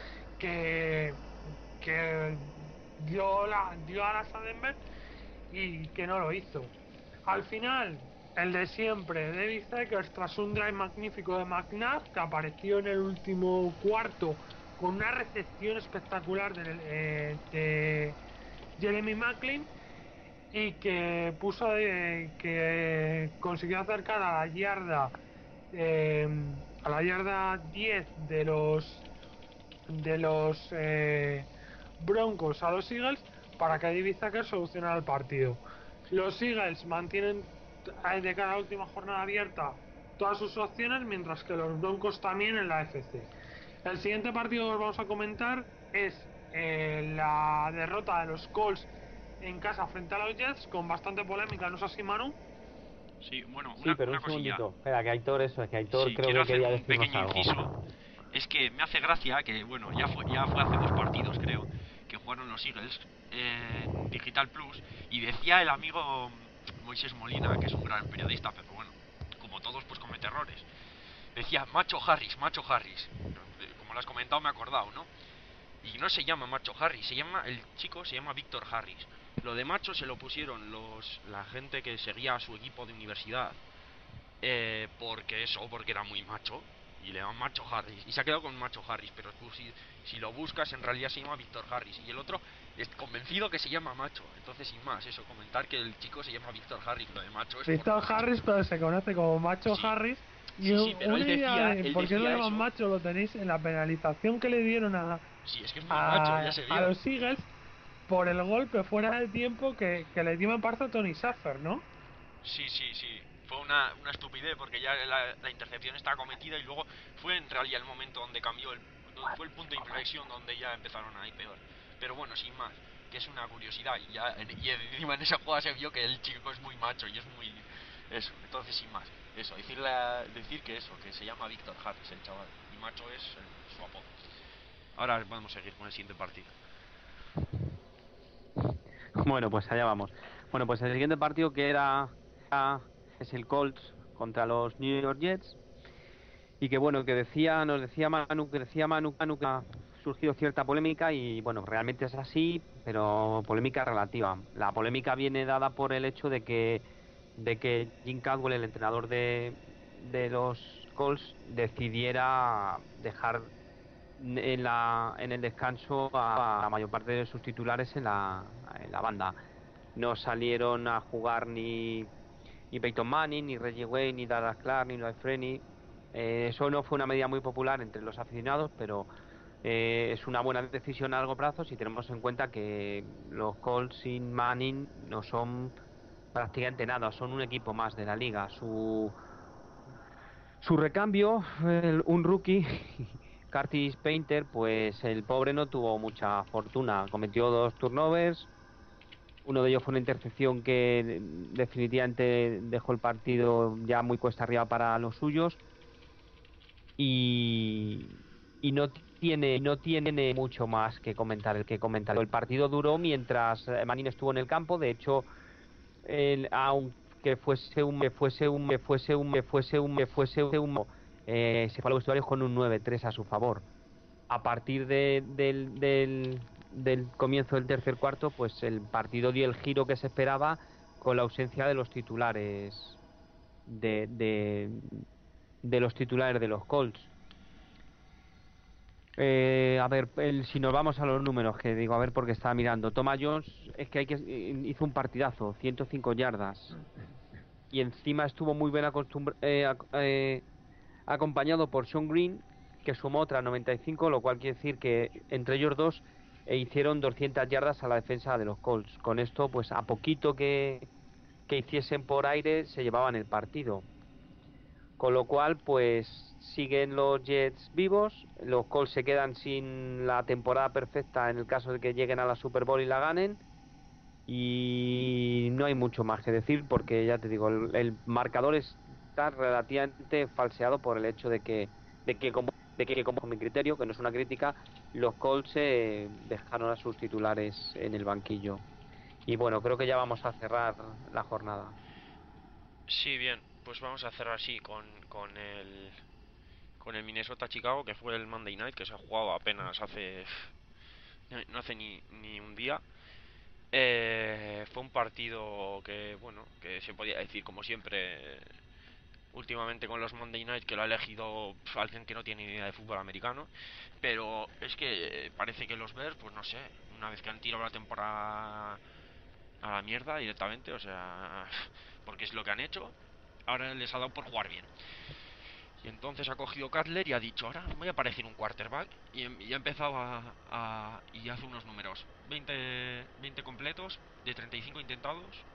que, que dio, la, dio alas a Denver y que no lo hizo. Al final, el de siempre, David Zeckers, tras un drive magnífico de McNabb, que apareció en el último cuarto con una recepción espectacular de, eh, de Jeremy Maclin, y que puso eh, que consiguió acercar a la yarda eh, a la yarda diez de los de los eh, Broncos a los Eagles para que David Zucker solucionara el partido. Los Eagles mantienen hay de cara a la última jornada abierta todas sus opciones, mientras que los Broncos también en la A F C. El siguiente partido que os vamos a comentar es eh, la derrota de los Colts en casa frente a los Jets, con bastante polémica, ¿no es así, Manu? Sí, bueno, una, Sí, pero una un cosilla. segundito. Espera, que Aitor, eso es que Aitor Sí, creo quiero que hacer quería un decirnos pequeño algo. inciso. Es que me hace gracia que, bueno, ya fue, ya fue hace dos partidos, creo, que jugaron los Eagles en Digital Plus, y decía el amigo Moisés Molina, que es un gran periodista, pero bueno, como todos, pues comete errores. Decía Macho Harris, Macho Harris. Como lo has comentado, me he acordado, ¿no? Y no se llama Macho Harris, se llama, el chico se llama Víctor Harris. Lo de macho se lo pusieron los la gente que seguía a su equipo de universidad, eh, porque eso, porque era muy macho, y le llaman Macho Harris, y se ha quedado con Macho Harris, pero tú, si, si lo buscas, en realidad se llama Víctor Harris, y el otro es convencido que se llama Macho. Entonces, sin más, eso, comentar que el chico se llama Víctor Harris, lo de macho es Víctor por Harris, pero se conoce como Macho Sí. Harris. Y Sí, sí, pero una él idea decía, de él por qué lo decía llaman eso. macho lo tenéis en la penalización que le dieron a, Sí, es que es muy macho, ya a, se a vio. los Eagles por el golpe fuera de tiempo que, que le dio en parte a Tony Shaffer, ¿no? Sí, sí, sí. Fue una, una estupidez porque ya la, la intercepción estaba cometida, y luego fue en realidad el momento donde cambió, el, fue el punto de inflexión donde ya empezaron a ir peor. Pero bueno, sin más, que es una curiosidad, y ya y encima en esa jugada se vio que el chico es muy macho y es muy... Eso, entonces sin más, eso, decirle, decir que eso, que se llama Víctor Harris el chaval, y macho es eh, su apodo. Ahora vamos a seguir con el siguiente partido. Bueno, pues allá vamos. Bueno, pues el siguiente partido que era, era- es el Colts contra los New York Jets, y que bueno, que decía, nos decía Manu, que decía Manu, Manu que ha surgido cierta polémica, y bueno, realmente es así, pero polémica relativa. La polémica viene dada por el hecho de que de que Jim Caldwell, el entrenador de, de los Colts, decidiera dejar en la en el descanso a la mayor parte de sus titulares en la, en la banda. No salieron a jugar ni, ni Peyton Manning, ni Reggie Wayne, ni Dallas Clark, ni Lloyd Freeney. Eh, eso no fue una medida muy popular entre los aficionados, pero eh, es una buena decisión a largo plazo si tenemos en cuenta que los Colts sin Manning no son prácticamente nada, son un equipo más de la liga. Su, su recambio, el- un rookie, Curtis Painter, pues el pobre no tuvo mucha fortuna, cometió dos turnovers. Uno de ellos fue una intercepción que definitivamente dejó el partido ya muy cuesta arriba para los suyos, y, y no tiene no tiene mucho más que comentar el que comentar. El partido duró mientras eh, Manning estuvo en el campo. De hecho, el, aunque fuese un me fuese un me fuese un me fuese un me fuese un eh, se fue a los vestuarios con un nueve tres a su favor. A partir de, del, del, del comienzo del tercer cuarto, pues el partido dio el giro que se esperaba, con la ausencia de los titulares de, de, de los titulares de los Colts. Eh, a ver, el, si nos vamos a los números, que digo, a ver, porque estaba mirando. Thomas Jones es que hay que hizo un partidazo, ciento cinco yardas, y encima estuvo muy bien acostumbr eh, ac eh, acompañado por Sean Green, que sumó otra noventa y cinco, lo cual quiere decir que entre ellos dos eh, hicieron doscientas yardas a la defensa de los Colts. Con esto, pues a poquito que, que hiciesen por aire, se llevaban el partido. Con lo cual, pues siguen los Jets vivos, los Colts se quedan sin la temporada perfecta en el caso de que lleguen a la Super Bowl y la ganen, y no hay mucho más que decir porque ya te digo, el, el marcador está relativamente falseado por el hecho de que de que como de que como mi criterio, que no es una crítica, los Colts eh, dejaron a sus titulares en el banquillo. Y bueno, creo que ya vamos a cerrar la jornada. Sí, bien, pues vamos a cerrar así con, con el con el Minnesota Chicago, que fue el Monday Night, que se ha jugado apenas hace no hace ni, ni un día. Eh, fue un partido que, bueno, que se podía decir, como siempre, últimamente con los Monday Night, que lo ha elegido pf, alguien que no tiene ni idea de fútbol americano. Pero es que parece que los Bears, pues no sé, una vez que han tirado la temporada a la mierda directamente, o sea, porque es lo que han hecho, ahora les ha dado por jugar bien. Y entonces ha cogido Cutler y ha dicho, ahora voy a parecer un quarterback. Y, y ha empezado a, a... y hace unos números. veinte, veinte completos de treinta y cinco intentados,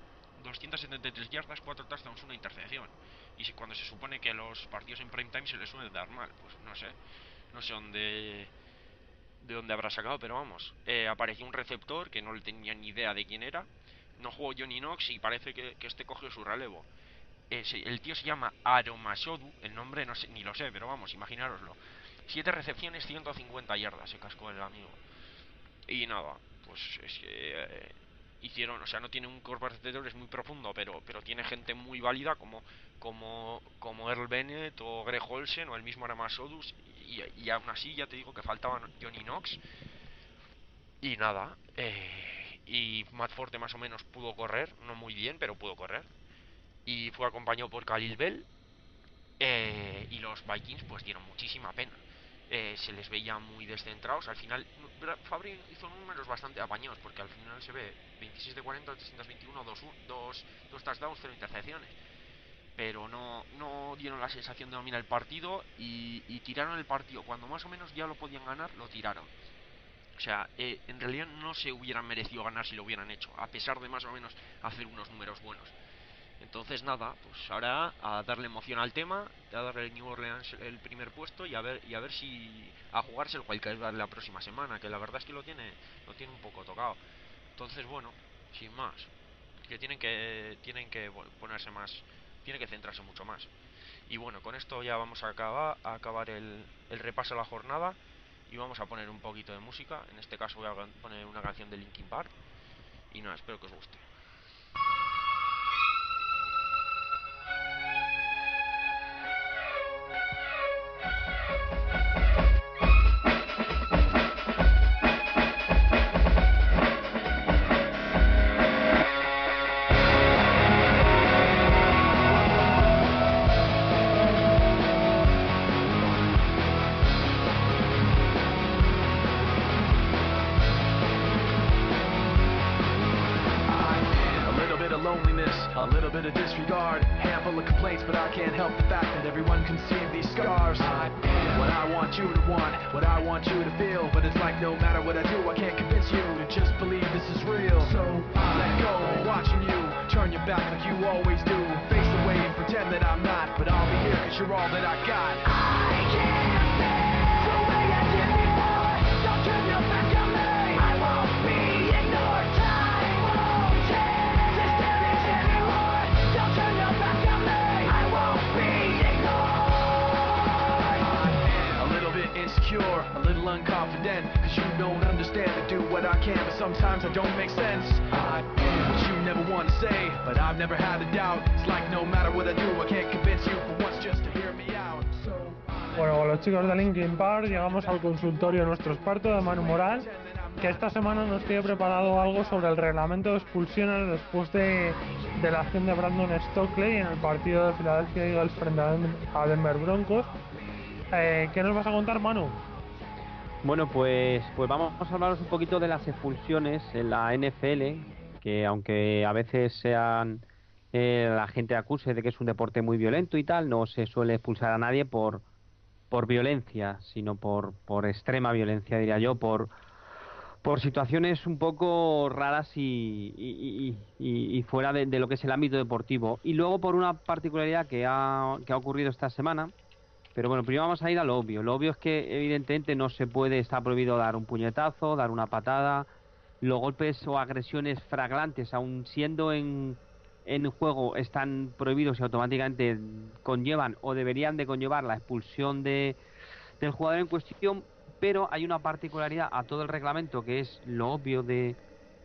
doscientas setenta y tres yardas, cuatro touchdowns, una intercepción. Y si, cuando se supone que los partidos en prime time se les suele dar mal, pues no sé, no sé dónde, de dónde habrá sacado, pero vamos. Eh, apareció un receptor que no le tenía ni idea de quién era. No jugó Johnny Knox y parece que, que este cogió su relevo. Eh, se, el tío se llama Aromashodu, el nombre no sé, ni lo sé, pero vamos, imaginároslo. Siete recepciones, ciento cincuenta yardas se cascó el amigo. Y nada, pues es que eh, hicieron, o sea, no tiene un cuerpo de receptores muy profundo, pero pero tiene gente muy válida como como como Earl Bennett o Greg Olsen o el mismo Aromashodu, y, y aún así ya te digo que faltaban Johnny Knox. Y nada, eh, y Matt Forte más o menos pudo correr, no muy bien, pero pudo correr. Y fue acompañado por Khalil Bell. Eh, y los Vikings pues dieron muchísima pena. Eh, se les veía muy descentrados. Al final, Fabry hizo números bastante apañados, porque al final se ve veintiséis de cuarenta, trescientos veintiuno, dos touchdowns, cero intercepciones. Pero no, no dieron la sensación de dominar el partido y, y tiraron el partido. Cuando más o menos ya lo podían ganar, lo tiraron. O sea, eh, en realidad no se hubieran merecido ganar si lo hubieran hecho, a pesar de más o menos hacer unos números buenos. Entonces nada, pues ahora a darle emoción al tema, a darle el New Orleans el primer puesto y a ver y a ver si a jugarse el wildcard la próxima semana, que la verdad es que lo tiene lo tiene un poco tocado. Entonces bueno, sin más, que tienen que tienen que bueno, ponerse más, tiene que centrarse mucho más. Y bueno, con esto ya vamos a acabar a acabar el, el repaso a la jornada y vamos a poner un poquito de música. En este caso voy a poner una canción de Linkin Park y nada, espero que os guste. A little bit of disregard, handful of complaints, but I can't help the fact that everyone can see these scars. I am what I want you to want, what I want you to feel, but it's like no matter what I do, I can't convince you to just believe this is real. So I let go, watching you turn your back like you always do. Face away and pretend that I'm not, but I'll be here cause you're all that I got. I can't stand the way I did before. Don't turn your back on me, I won't be ignored. Time won't change this damage anymore. Don't turn your back on me, I won't be ignored. I am a little bit insecure, a little unconfident, cause you don't understand. I do what I can, but sometimes I don't make sense. I am what you never want to say, but I've never had a doubt. It's like no matter what I do, I can't convince you for once just to hear me out. So bueno, con los chicos de Linkin Park llegamos al consultorio de nuestro experto de Manu Moral, que esta semana nos tiene preparado algo sobre el reglamento de expulsiones después de, de la acción de Brandon Stockley en el partido de Philadelphia Eagles frente a Denver Broncos. Eh, ¿Qué nos vas a contar, Manu? Bueno, pues, pues vamos a hablaros un poquito de las expulsiones en la N F L, que aunque a veces sean eh, la gente acuse de que es un deporte muy violento y tal, no se suele expulsar a nadie por por violencia, sino por por extrema violencia, diría yo, por por situaciones un poco raras y, y, y, y fuera de, de lo que es el ámbito deportivo. Y luego por una particularidad que ha, que ha ocurrido esta semana. Pero bueno, primero vamos a ir a lo obvio. Lo obvio es que evidentemente no se puede, está prohibido dar un puñetazo, dar una patada. Los golpes o agresiones flagrantes, aun siendo en, en juego, están prohibidos y automáticamente conllevan o deberían de conllevar la expulsión de, del jugador en cuestión. Pero hay una particularidad a todo el reglamento que es lo obvio de,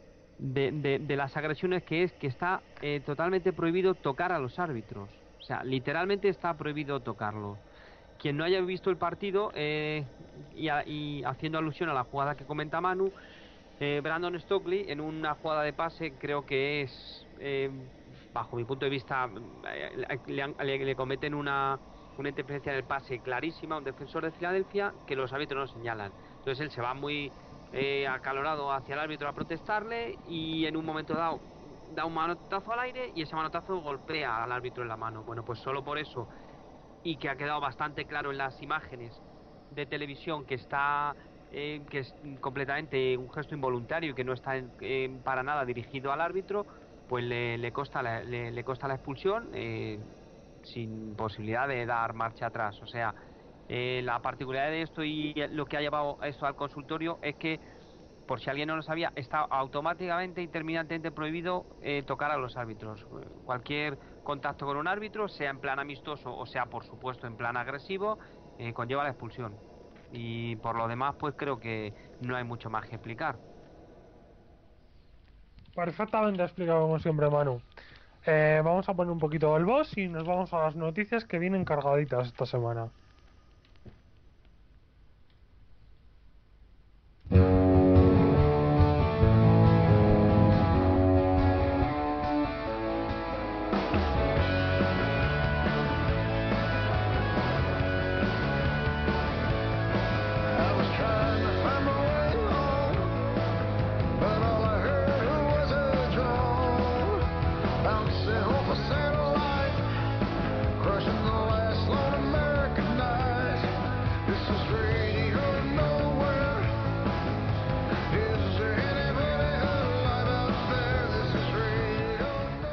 de, de, de las agresiones, que es que está eh, totalmente prohibido tocar a los árbitros. O sea, literalmente está prohibido tocarlo. Quien no haya visto el partido, eh, y, a, y haciendo alusión a la jugada que comenta Manu, eh, Brandon Stockley en una jugada de pase creo que es, eh, bajo mi punto de vista, eh, le, le, le cometen una, una interferencia en el pase clarísima a un defensor de Filadelfia que los árbitros no señalan. Entonces él se va muy eh, acalorado hacia el árbitro a protestarle y en un momento dado da un manotazo al aire y ese manotazo golpea al árbitro en la mano. Bueno, pues solo por eso, y que ha quedado bastante claro en las imágenes de televisión que está eh, que es completamente un gesto involuntario y que no está eh, para nada dirigido al árbitro, pues le, le, costa, la, le, le costa la expulsión eh, sin posibilidad de dar marcha atrás. O sea, eh, la particularidad de esto y lo que ha llevado esto al consultorio es que, por si alguien no lo sabía, está automáticamente y terminantemente prohibido eh, tocar a los árbitros. Cualquier contacto con un árbitro, sea en plan amistoso o sea, por supuesto, en plan agresivo, eh, conlleva la expulsión. Y por lo demás, pues creo que no hay mucho más que explicar. Perfectamente explicado como siempre, Manu. Eh, vamos a poner un poquito del boss y nos vamos a las noticias que vienen cargaditas esta semana. I was trying to find my way home, but all I heard was a drone bouncing off a satellite, crushing the last lone American night. This is radio nowhere. Is there anybody alive out there? This is radio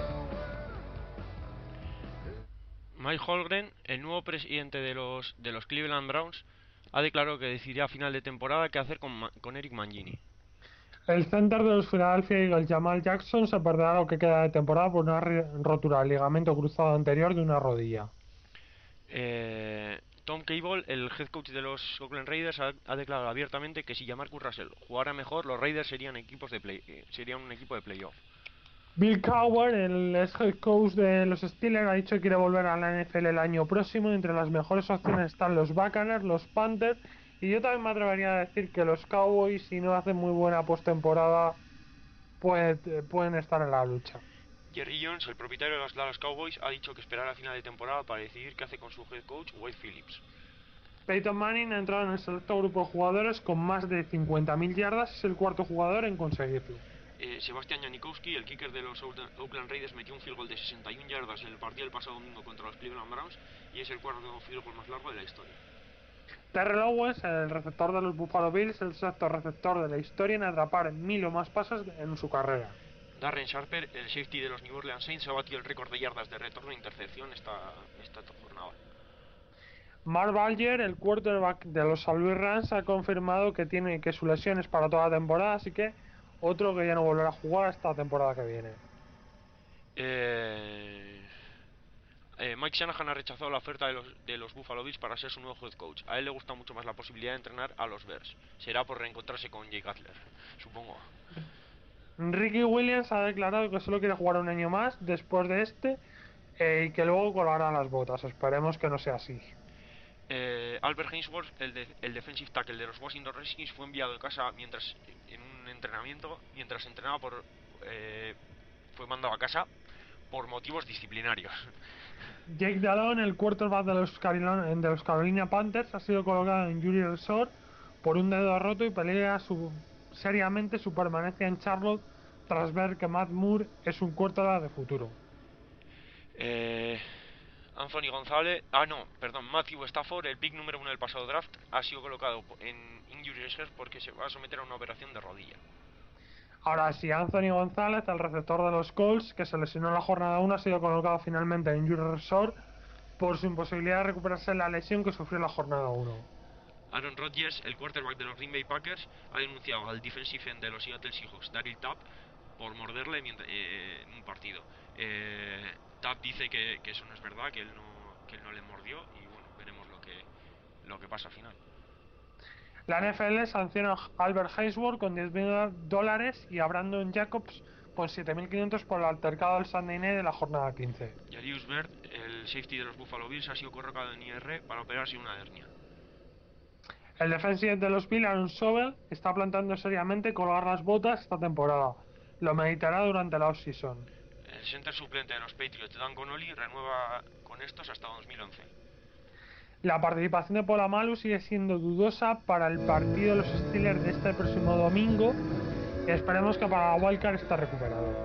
nowhere. Mike Holmgren, el nuevo presidente de los de los Cleveland Browns, ha declarado que decidirá a final de temporada qué hacer con, Ma- con Eric Mangini. El center de los Philadelphia Eagles, Jamal Jackson, se perderá lo que queda de temporada por una ri- rotura del ligamento cruzado anterior de una rodilla. Eh, Tom Cable, el head coach de los Oakland Raiders, ha, ha declarado abiertamente que si Jamarcus Russell jugara mejor, los Raiders serían equipos de play, eh, serían un equipo de playoff. Bill Cowher, el ex head coach de los Steelers, ha dicho que quiere volver a la N F L el año próximo. Entre las mejores opciones están los Buccaneers, los Panthers, y yo también me atrevería a decir que los Cowboys, si no hacen muy buena postemporada, puede- pueden estar en la lucha. Jerry Jones, el propietario de los Dallas Cowboys, ha dicho que esperará a final de temporada para decidir qué hace con su head coach Wade Phillips. Peyton Manning ha entrado en el selecto grupo de jugadores con más de cincuenta mil yardas, es el cuarto jugador en conseguirlo. Eh, Sebastian Janikowski, el kicker de los Oakland Raiders, metió un field goal de sesenta y una yardas en el partido del pasado domingo contra los Cleveland Browns y es el cuarto field goal más largo de la historia. Terrell Owens, el receptor de los Buffalo Bills, el sexto receptor de la historia en atrapar mil o más pases en su carrera. Darren Sharper, el safety de los New Orleans Saints, ha batido el récord de yardas de retorno e intercepción esta, esta jornada. Mark Valger, el quarterback de los Saint Louis Rams, ha confirmado que tiene que su lesión es para toda la temporada, así que otro que ya no volverá a jugar esta temporada que viene. Eh... Eh, Mike Shanahan ha rechazado la oferta de los, de los Buffalo Bills para ser su nuevo head coach. A él le gusta mucho más la posibilidad de entrenar a los Bears. Será por reencontrarse con Jay Cutler, supongo. Ricky Williams ha declarado que solo quiere jugar un año más después de este eh, y que luego colgará las botas. Esperemos que no sea así. Eh, Albert Hainsworth, el, de, el defensive tackle de los Washington Redskins, fue enviado de casa mientras en un entrenamiento, mientras entrenaba por, eh, fue mandado a casa por motivos disciplinarios. Jake Delhomme, el quarterback de los, Carolina, de los Carolina Panthers, ha sido colocado en Injury Resort por un dedo roto y pelea su, seriamente su permanencia en Charlotte tras ver que Matt Moore es un quarterback de futuro. Eh, Anthony González, ah no, perdón, Matthew Stafford, el pick número uno del pasado draft, ha sido colocado en Injury Reserve porque se va a someter a una operación de rodilla. Ahora sí, Anthony González, el receptor de los Colts, que se lesionó en la jornada uno, ha sido colocado finalmente en Injury Resort por su imposibilidad de recuperarse de la lesión que sufrió en la jornada uno. Aaron Rodgers, el quarterback de los Green Bay Packers, ha denunciado al defensive end de los Seattle Seahawks, Daryl Tapp, por morderle mientras, eh, en un partido. Eh, Tapp dice que, que eso no es verdad, que él no, que él no le mordió y bueno, veremos lo que, lo que pasa al final. La N F L sanciona a Albert Hainsworth con diez mil dólares y a Brandon Jacobs con siete mil quinientos por el altercado del Sunday Night de la jornada quince. Jarius Byrd, el safety de los Buffalo Bills, ha sido colocado en I R para operarse una hernia. El defensive de los Bills, Aaron Sobel, está planteando seriamente colgar las botas esta temporada. Lo meditará durante la off-season. El center suplente de los Patriots, Dan Connolly, renueva con estos hasta dos mil once. La participación de Polamalu sigue siendo dudosa para el partido de los Steelers de este próximo domingo. Y esperemos que para la Wildcard esté recuperado.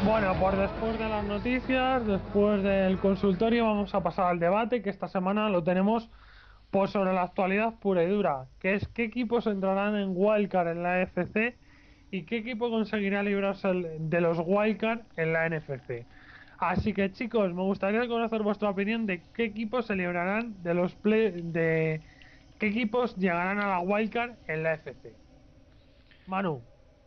Bueno, pues después de las noticias, después del consultorio, vamos a pasar al debate, que esta semana lo tenemos pues sobre la actualidad pura y dura, que es qué equipos entrarán en Wildcard en la A F C y qué equipo conseguirá librarse de los Wildcard en la N F C. Así que chicos, me gustaría conocer vuestra opinión de qué equipos se librarán de los play de qué equipos llegarán a la Wildcard en la A F C. Manu.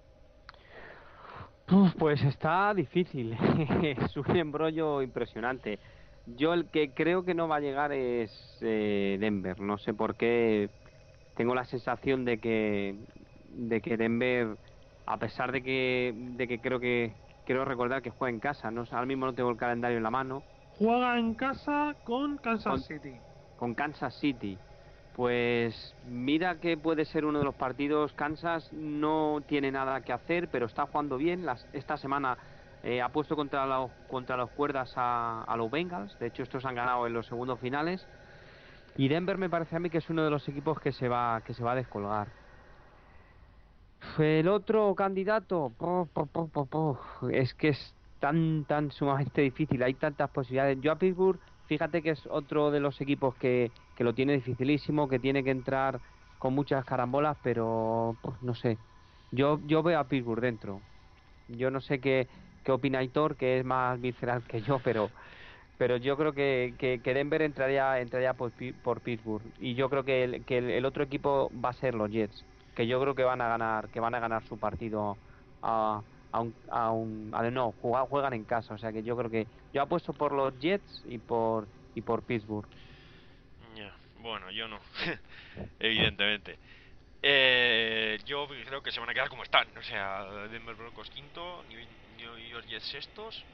Uf, pues está difícil, es un embrollo impresionante. Yo el que creo que no va a llegar es eh, Denver, no sé por qué, tengo la sensación de que de que Denver, a pesar de que de que creo que quiero recordar que juega en casa, no sé, ahora mismo no tengo el calendario en la mano, Juega en casa con Kansas con, City. con Kansas City. Pues mira que puede ser uno de los partidos. Kansas no tiene nada que hacer, pero está jugando bien. Las, esta semana eh, ha puesto contra los, contra los cuerdas a, a los Bengals. De hecho, estos han ganado en los segundos finales. Y Denver me parece a mí que es uno de los equipos que se va, que se va a descolgar. El otro candidato, po, po, po, po, po, es que es tan, tan sumamente difícil, hay tantas posibilidades. Yo a Pittsburgh, fíjate que es otro de los equipos que, que lo tiene dificilísimo, que tiene que entrar con muchas carambolas, pero pues, no sé. Yo, yo veo a Pittsburgh dentro. Yo no sé qué, qué opina Aitor, que es más visceral que yo, pero pero yo creo que, que, que Denver entraría entraría por, Pi- por Pittsburgh, y yo creo que el, que el, el otro equipo va a ser los Jets, que yo creo que van a ganar que van a ganar su partido a a un, a un a- no juega- juegan en casa, o sea que yo creo que yo apuesto por los Jets y por y por Pittsburgh. Ya, bueno, yo no, evidentemente. Eh, yo creo que se van a quedar como están, o sea, Denver Broncos quinto, New, New York Jets sextos,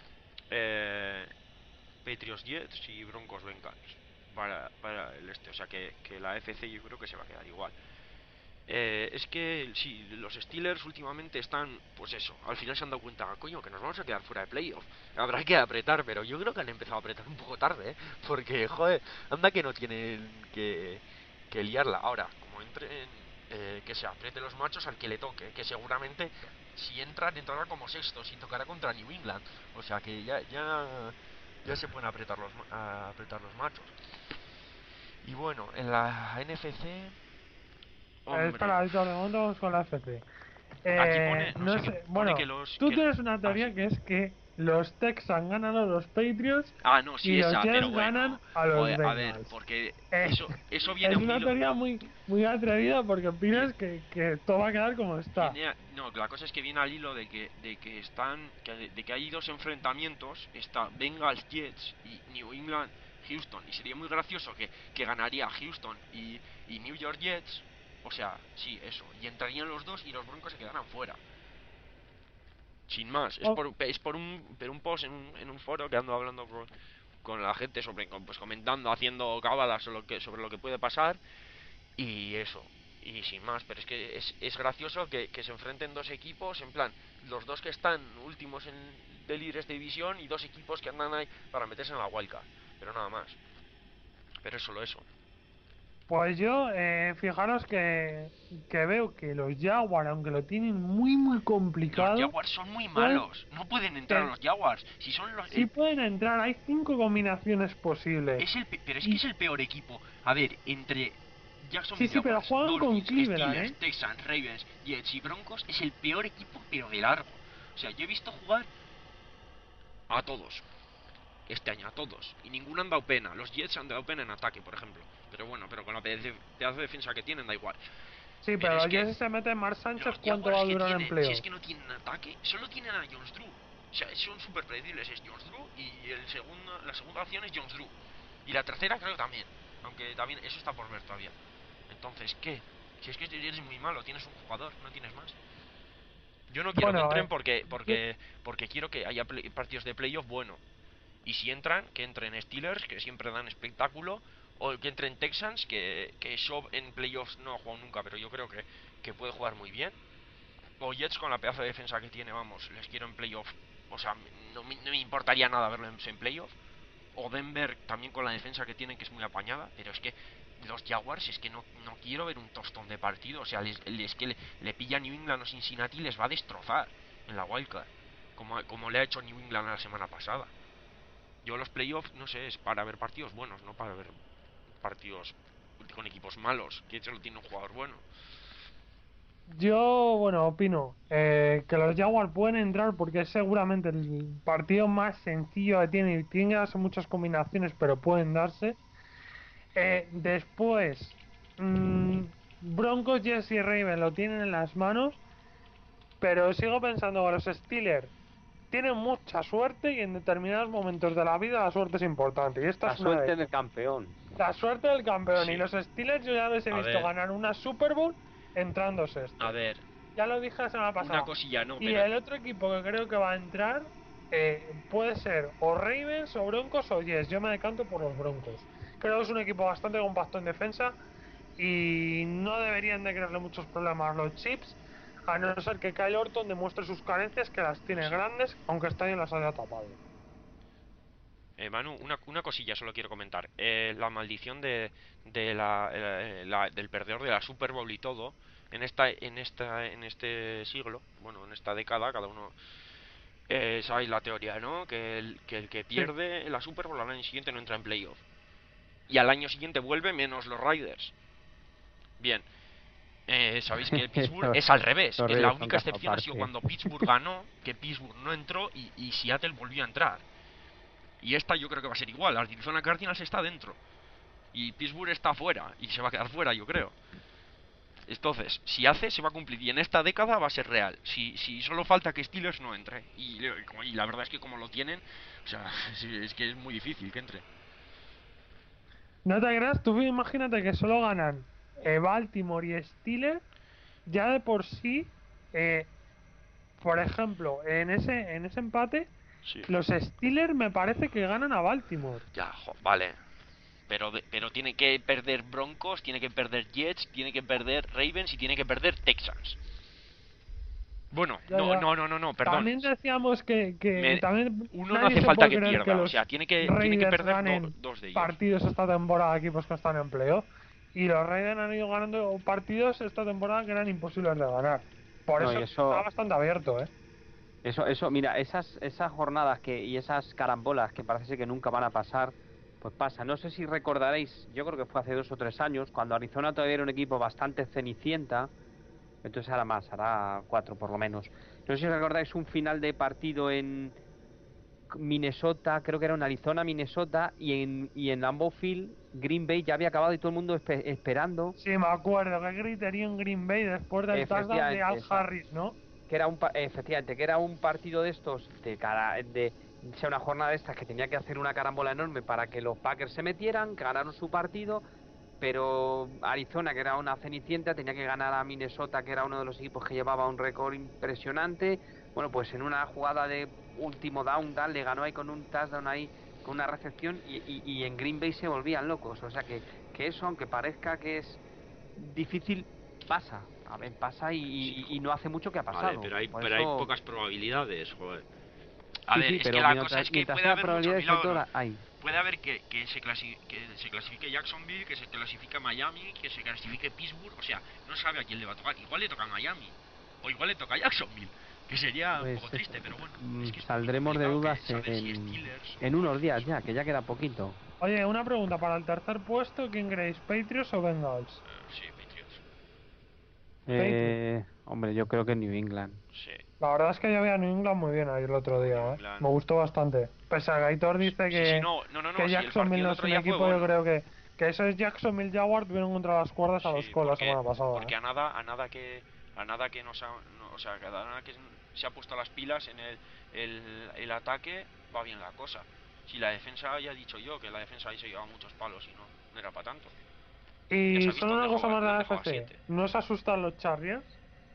eh, Patriots Jets y Broncos Bengals para, para el este, o sea que, que la F C yo creo que se va a quedar igual. Eh, es que sí, los Steelers últimamente están, pues eso, al final se han dado cuenta, coño, que nos vamos a quedar fuera de playoff. Habrá que apretar, pero yo creo que han empezado a apretar un poco tarde, ¿eh? Porque, joder, anda que no tienen que, que liarla. Ahora, como entren, eh, que se apriete los machos al que le toque, que seguramente si entran, entrará como sextos y tocará contra New England. O sea que ya, ya, ya se pueden apretar los, a apretar los machos. Y bueno, en la N F C... Eh, Hombre, espera, Víctor, de momento vamos con la F C. aquí Eh, pone, no no sé qué, sé, pone bueno, que los... tú Que, tienes una ah, teoría sí. que es que los Texans ganan a los Patriots Ah, no, y sí, los esa, pero Jets bueno, ganan a los joder, a ver, Bengals. porque Eh, eso, eso viene es a un una hilo... teoría muy, muy atrevida porque vi- opinas que, que todo va a quedar como está. Viene a- no, la cosa es que viene al hilo de que, de que están, que, de que hay dos enfrentamientos, está Bengals Jets y New England Houston, y sería muy gracioso que, que ganaría Houston y, y New York Jets, o sea, sí, eso, y entrarían los dos y los Broncos se quedaran fuera. Sin más, es Oh, por, es por un, por un post en un, en un foro que ando hablando con, con la gente sobre, pues comentando, haciendo cábalas sobre lo que, sobre lo que puede pasar, y eso, y sin más, pero es que es, es gracioso que, que se enfrenten dos equipos, en plan, los dos que están últimos en, de líderes de división y dos equipos que andan ahí para meterse en la wildcard, pero nada más, pero es solo eso. pues yo, eh, fijaros que, que veo que los Jaguars, aunque lo tienen muy, muy Los complicado, Jaguars son muy pueden, malos, no pueden entrar te- los Jaguars, si son los... sí El, pueden entrar. Hay cinco combinaciones posibles. es el, pe- pero es que Y es el peor equipo, a ver, entre... sí, Jacksonville sí, pero Jaguars, juegan con Dolphins, Cleveland, Steelers, ¿eh? Texans, Ravens, Jets y Broncos es el peor equipo, pero de largo. O sea, yo he visto jugar a todos este año, a todos, y ninguno han dado pena. Los Jets han dado pena en ataque, por ejemplo, pero bueno, pero con la pedazo de defensa que tienen da igual. Sí, Pero pero es los que Jets, si se mete Mark Sánchez, los ¿cuánto Jaguars va a que durar en tienen, si playoff? es que no tienen ataque, solo tienen a Jones Drew. O sea, son súper predecibles, es Jones Drew y el segundo, la segunda opción es Jones Drew. Y la tercera creo que también, aunque también eso está por ver todavía. Entonces, ¿qué? Si es que eres muy malo, tienes un jugador, no tienes más. Yo no quiero que Bueno, entren eh, porque yo- porque porque quiero que haya play- partidos de playoff bueno. Y si entran, que entren Steelers, que siempre dan espectáculo, o que entren Texans, que, que Shaw en playoffs no ha jugado nunca, pero yo creo que, que puede jugar muy bien. O Jets con la pedazo de defensa que tiene, vamos, les quiero en playoff. O sea, no, me- no me importaría nada verlo en, en playoff. O Denver también con la defensa que tienen, que es muy apañada, pero es que los Jaguars es que no, no quiero ver un tostón de partido. O sea, les, les que le, le pilla New England o Cincinnati y les va a destrozar en la wildcard. como, como le ha hecho New England la semana pasada. Yo los playoffs, no sé, es para ver partidos buenos, no para ver partidos con equipos malos. ¿Quién solo tiene un jugador bueno? Yo, bueno, opino eh, que los Jaguars pueden entrar porque es seguramente el partido más sencillo que tiene y tiene que darse muchas combinaciones, pero pueden darse. Eh, después, mmm, Broncos, Jets y Ravens lo tienen en las manos, pero sigo pensando que los Steelers tienen mucha suerte y en determinados momentos de la vida la suerte es importante. Y esta La es una de suerte ellas. del campeón. La suerte del campeón. Sí. Y los Steelers yo ya les he A visto ver. ganar una Super Bowl entrando sexto. A ver, Ya lo dije la semana pasada. una cosilla, no, Y pero... el otro equipo que creo que va a entrar eh, puede ser o Ravens, o Broncos, o Jets. Yo me decanto por los Broncos. Creo que es un equipo bastante compacto en defensa y no deberían de crearle muchos problemas a los Chiefs, a no ser que Kyle Orton demuestre sus carencias, que las tiene grandes, aunque este año las haya tapado. Eh, Manu, una, una cosilla solo quiero comentar. Eh, la maldición de, de la, eh, la- del perdedor de la Super Bowl y todo, en esta, en esta, en este siglo, bueno, en esta década, cada uno eh, sabéis la teoría, ¿no? Que el que, el que pierde la Super Bowl al año siguiente no entra en playoff. Y al año siguiente vuelve menos los Raiders. Bien. Eh, sabéis que Pittsburgh es al revés. Los Eh, la Raiders son única excepción ha caza sido aparte. cuando Pittsburgh ganó, que Pittsburgh no entró y, y Seattle volvió a entrar. Y esta yo creo que va a ser igual. Arizona Cardinals está dentro y Pittsburgh está fuera y se va a quedar fuera, yo creo. Entonces, si hace, se va a cumplir. Y en esta década va a ser real. Si, si solo falta que Steelers no entre. Y, y la verdad es que como lo tienen, o sea, es, es que es muy difícil que entre. No te creas, tú imagínate que solo ganan eh, Baltimore y Steelers, ya de por sí, eh, por ejemplo, en ese en ese empate, Sí. los Steelers me parece que ganan a Baltimore. Ya, jo, vale. Pero, de- pero tiene que perder Broncos, tiene que perder Jets, tiene que perder Ravens y tiene que perder Texans. Bueno, Ya, no, ya. no, no, no, no, perdón. También decíamos que, que Me- también uno no nadie hace se falta puede que creer pierda, o los sea, tiene que, tiene que Raiders perder do- ganen dos de ellos. partidos esta temporada, equipos que están en playoff, y los Raiders han ido ganando partidos esta temporada que eran imposibles de ganar. Por No, eso, y eso- está bastante abierto, ¿eh? Eso, eso, mira, esas, esas jornadas que y esas carambolas que parece ser que nunca van a pasar, pues pasa. No sé si recordaréis, yo creo que fue hace dos o tres años, cuando Arizona todavía era un equipo bastante cenicienta, entonces hará más, hará cuatro por lo menos. No sé si recordáis un final de partido en Minnesota, creo que era en Arizona, Minnesota, y en, y en Lambeau Field, Green Bay ya había acabado y todo el mundo espe- esperando. Sí, me acuerdo, que gritería en Green Bay después del touchdown de Efectivamente, Al exacto. Harris, ¿no? que era un pa- efectivamente que era un partido de estos de cara de sea una jornada de estas que tenía que hacer una carambola enorme para que los Packers se metieran, ganaron su partido, pero Arizona, que era una cenicienta, tenía que ganar a Minnesota, que era uno de los equipos que llevaba un récord impresionante. Bueno, pues en una jugada de último down, tal, le ganó ahí con un touchdown ahí, con una recepción, y, y, y en Green Bay se volvían locos. O sea que, que eso, aunque parezca que es difícil, pasa. A ver, pasa y, y- y no hace mucho que ha pasado. Vale, pero hay, Por pero hay eso- pocas probabilidades, joder. A Sí, ver, sí, es pero que la mientras- cosa es que mientras puede haya haber mucho probabilidades, milagro. hay todas- hay. Puede haber que, que, se clasi- que se clasifique Jacksonville, que se clasifique Miami, que se clasifique Pittsburgh. O sea, no sabe a quién le va a tocar. Igual le toca a Miami. O igual le toca a Jacksonville. Que sería Pues, un poco triste, pero bueno. mm, Es que es muy saldremos de complicado dudas que saber si en, Steelers- en unos días ya, que ya queda poquito. Oye, una pregunta, para el tercer puesto, ¿quién creéis? ¿Patriots o Bengals? Eh, sí, Patriots. Eh, hombre, yo creo que New England. Sí. La verdad es que yo vi a New England muy bien ahí el otro día, New ¿eh? England. Me gustó bastante. Pese a que Aitor dice Sí, que, sí, no, no, no, no, que sí, el Jacksonville partido no el es otro un día fue equipo, yo bueno. creo que, que eso es Jacksonville Jaguars, tuvieron contra las cuerdas a los Sí, Colts la porque- semana pasada. Porque ¿eh? a nada, a nada que, a nada que nos ha, no, o sea, que a nada que se ha puesto las pilas en el, el, el ataque, va bien la cosa. Si la defensa, ya he dicho yo, que la defensa ahí se lleva muchos palos y no, no era para tanto. Ya se Y ha visto solo una dónde cosa juega- más de la dónde juega F C. siete. ¿No os asustan los Chargers?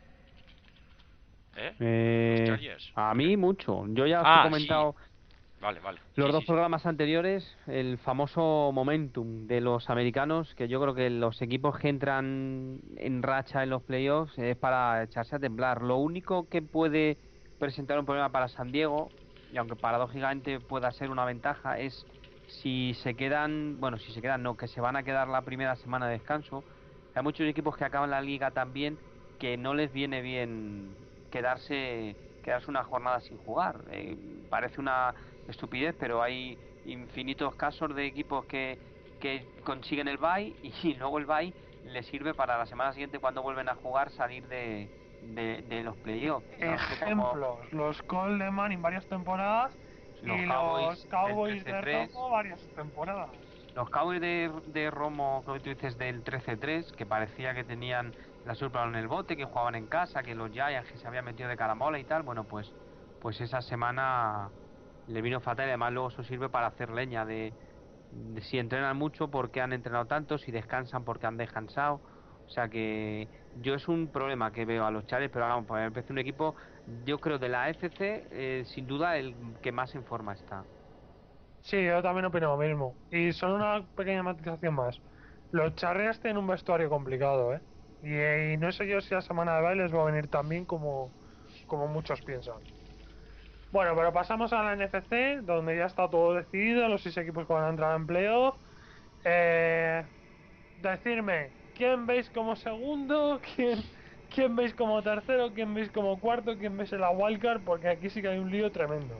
¿Eh? Eh, Los Chargers. a mí mucho. Yo ya os Ah, he comentado Vale, vale. los Sí, dos sí, sí. programas anteriores, el famoso momentum de los americanos, que yo creo que los equipos que entran en racha en los playoffs es para echarse a temblar. Lo único que puede presentar un problema para San Diego, y aunque paradójicamente pueda ser una ventaja, es si se quedan, bueno, si se quedan no, que se van a quedar la primera semana de descanso. Hay muchos equipos que acaban la liga también que no les viene bien quedarse quedarse una jornada sin jugar. Eh, parece una estupidez, pero hay infinitos casos de equipos que, que consiguen el bye y luego el bye les sirve para la semana siguiente, cuando vuelven a jugar, salir de, de, de los playoffs. No sé cómo- Ejemplos, los Coleman en varias temporadas Los y Cowboys los Cowboys del de trece tres. Romo varias temporadas. Los Cowboys de, de Romo, que tú dices, del trece tres, que parecía que tenían la Super Bowl en el bote, que jugaban en casa, que los Giants que se habían metido de caramola y tal, bueno, pues pues esa semana le vino fatal, y además luego eso sirve para hacer leña de, de si entrenan mucho porque han entrenado tanto, si descansan porque han descansado. O sea que yo es un problema que veo a los Chargers, pero vamos, para empezar un equipo, yo creo de la A F C, eh, sin duda el que más en forma está. Sí, yo también opino lo mismo. Y solo una pequeña matización más. Los Chargers tienen un vestuario complicado, ¿eh? Y, eh, y no sé yo si la semana de baile les va a venir tan bien como, como muchos piensan. Bueno, pero pasamos a la N F C, donde ya está todo decidido, los seis equipos que van a entrar en playoff. Eh, decirme, ¿quién veis como segundo? ¿Quién, quién veis como tercero? ¿Quién veis como cuarto? ¿Quién veis en la wildcard? Porque aquí sí que hay un lío tremendo.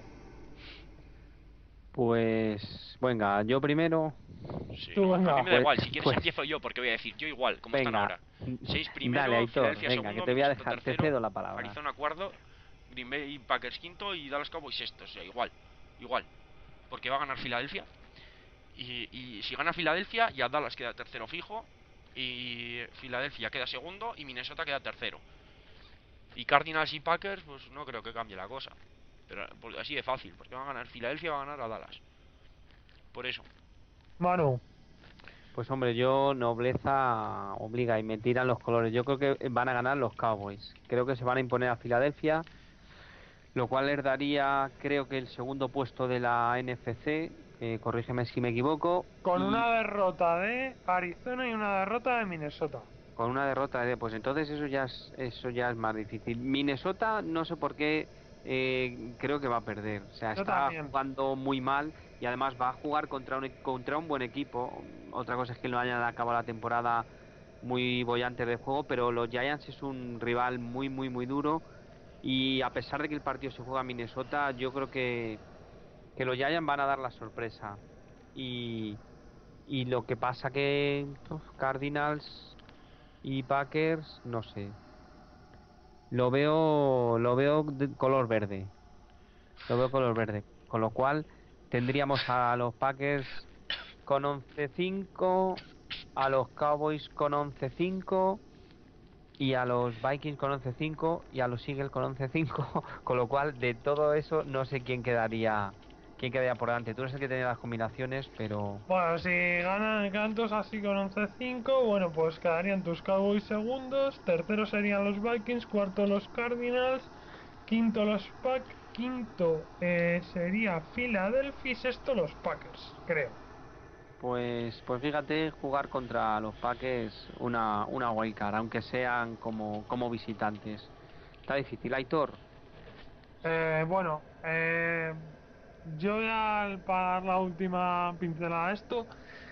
Pues venga, yo primero. Sí, Tú, no, a mí venga. me da Pues- igual, si quieres pues- empiezo yo, porque voy a decir yo igual, como están Venga, ahora. seis primero, dale, Aitor, Filadelfia venga, segundo, que te voy a Minnesota dejar, te tercero, cedo la palabra. Arizona cuarto, Green Bay Packers quinto y Dallas Cowboys sexto, o sea, igual, igual. Porque va a ganar Filadelfia. Y, y si gana Filadelfia, ya Dallas queda tercero fijo. Y Filadelfia queda segundo y Minnesota queda tercero. Y Cardinals y Packers, pues no creo que cambie la cosa. Pero pues, así de fácil, porque va a ganar Filadelfia, va a ganar a Dallas. Por eso. Manu, Pues hombre, yo nobleza obliga y me tiran los colores. Yo creo que van a ganar los Cowboys. Creo que se van a imponer a Filadelfia, lo cual les daría, creo que el segundo puesto de la N F C. Eh, corrígeme si me equivoco. con Y una derrota de Arizona y una derrota de Minnesota. con una derrota, de, pues entonces eso ya es, eso ya es más difícil. Minnesota, no sé por qué, eh, creo que va a perder. O sea, Yo está también. jugando muy mal y además va a jugar contra un, e- contra un buen equipo. Otra cosa es que no hayan acabado la temporada muy bollante de juego, pero los Giants es un rival muy, muy, muy duro. Y a pesar de que el partido se juega en Minnesota, yo creo que, que los Giants van a dar la sorpresa. Y, y lo que pasa que uf, Cardinals y Packers, no sé. Lo veo, lo veo de color verde. Lo veo color verde. Con lo cual tendríamos a los Packers con once cinco, a los Cowboys con once cinco y a los Vikings con once cinco y a los Eagles con once cinco. Con lo cual, de todo eso, no sé quién quedaría, quién quedaría por delante. Tú eres el que tiene las combinaciones, pero Bueno, si ganan Cantos así con once cinco, bueno, pues quedarían tus Cowboys segundos, tercero serían los Vikings, cuarto los Cardinals, quinto los Pack, quinto eh, sería Philadelphia y sexto los Packers, creo. Pues, pues fíjate, jugar contra los Packers una, una wildcard, aunque sean como, como visitantes. Está difícil, Aitor. Eh, bueno, eh, yo ya para dar la última pincelada a esto,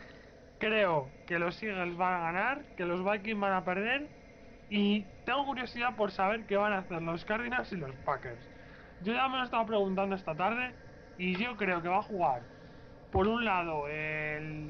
creo que los Eagles van a ganar, que los Vikings van a perder y tengo curiosidad por saber qué van a hacer los Cardinals y los Packers. Yo ya me lo estaba preguntando esta tarde y yo creo que va a jugar por un lado el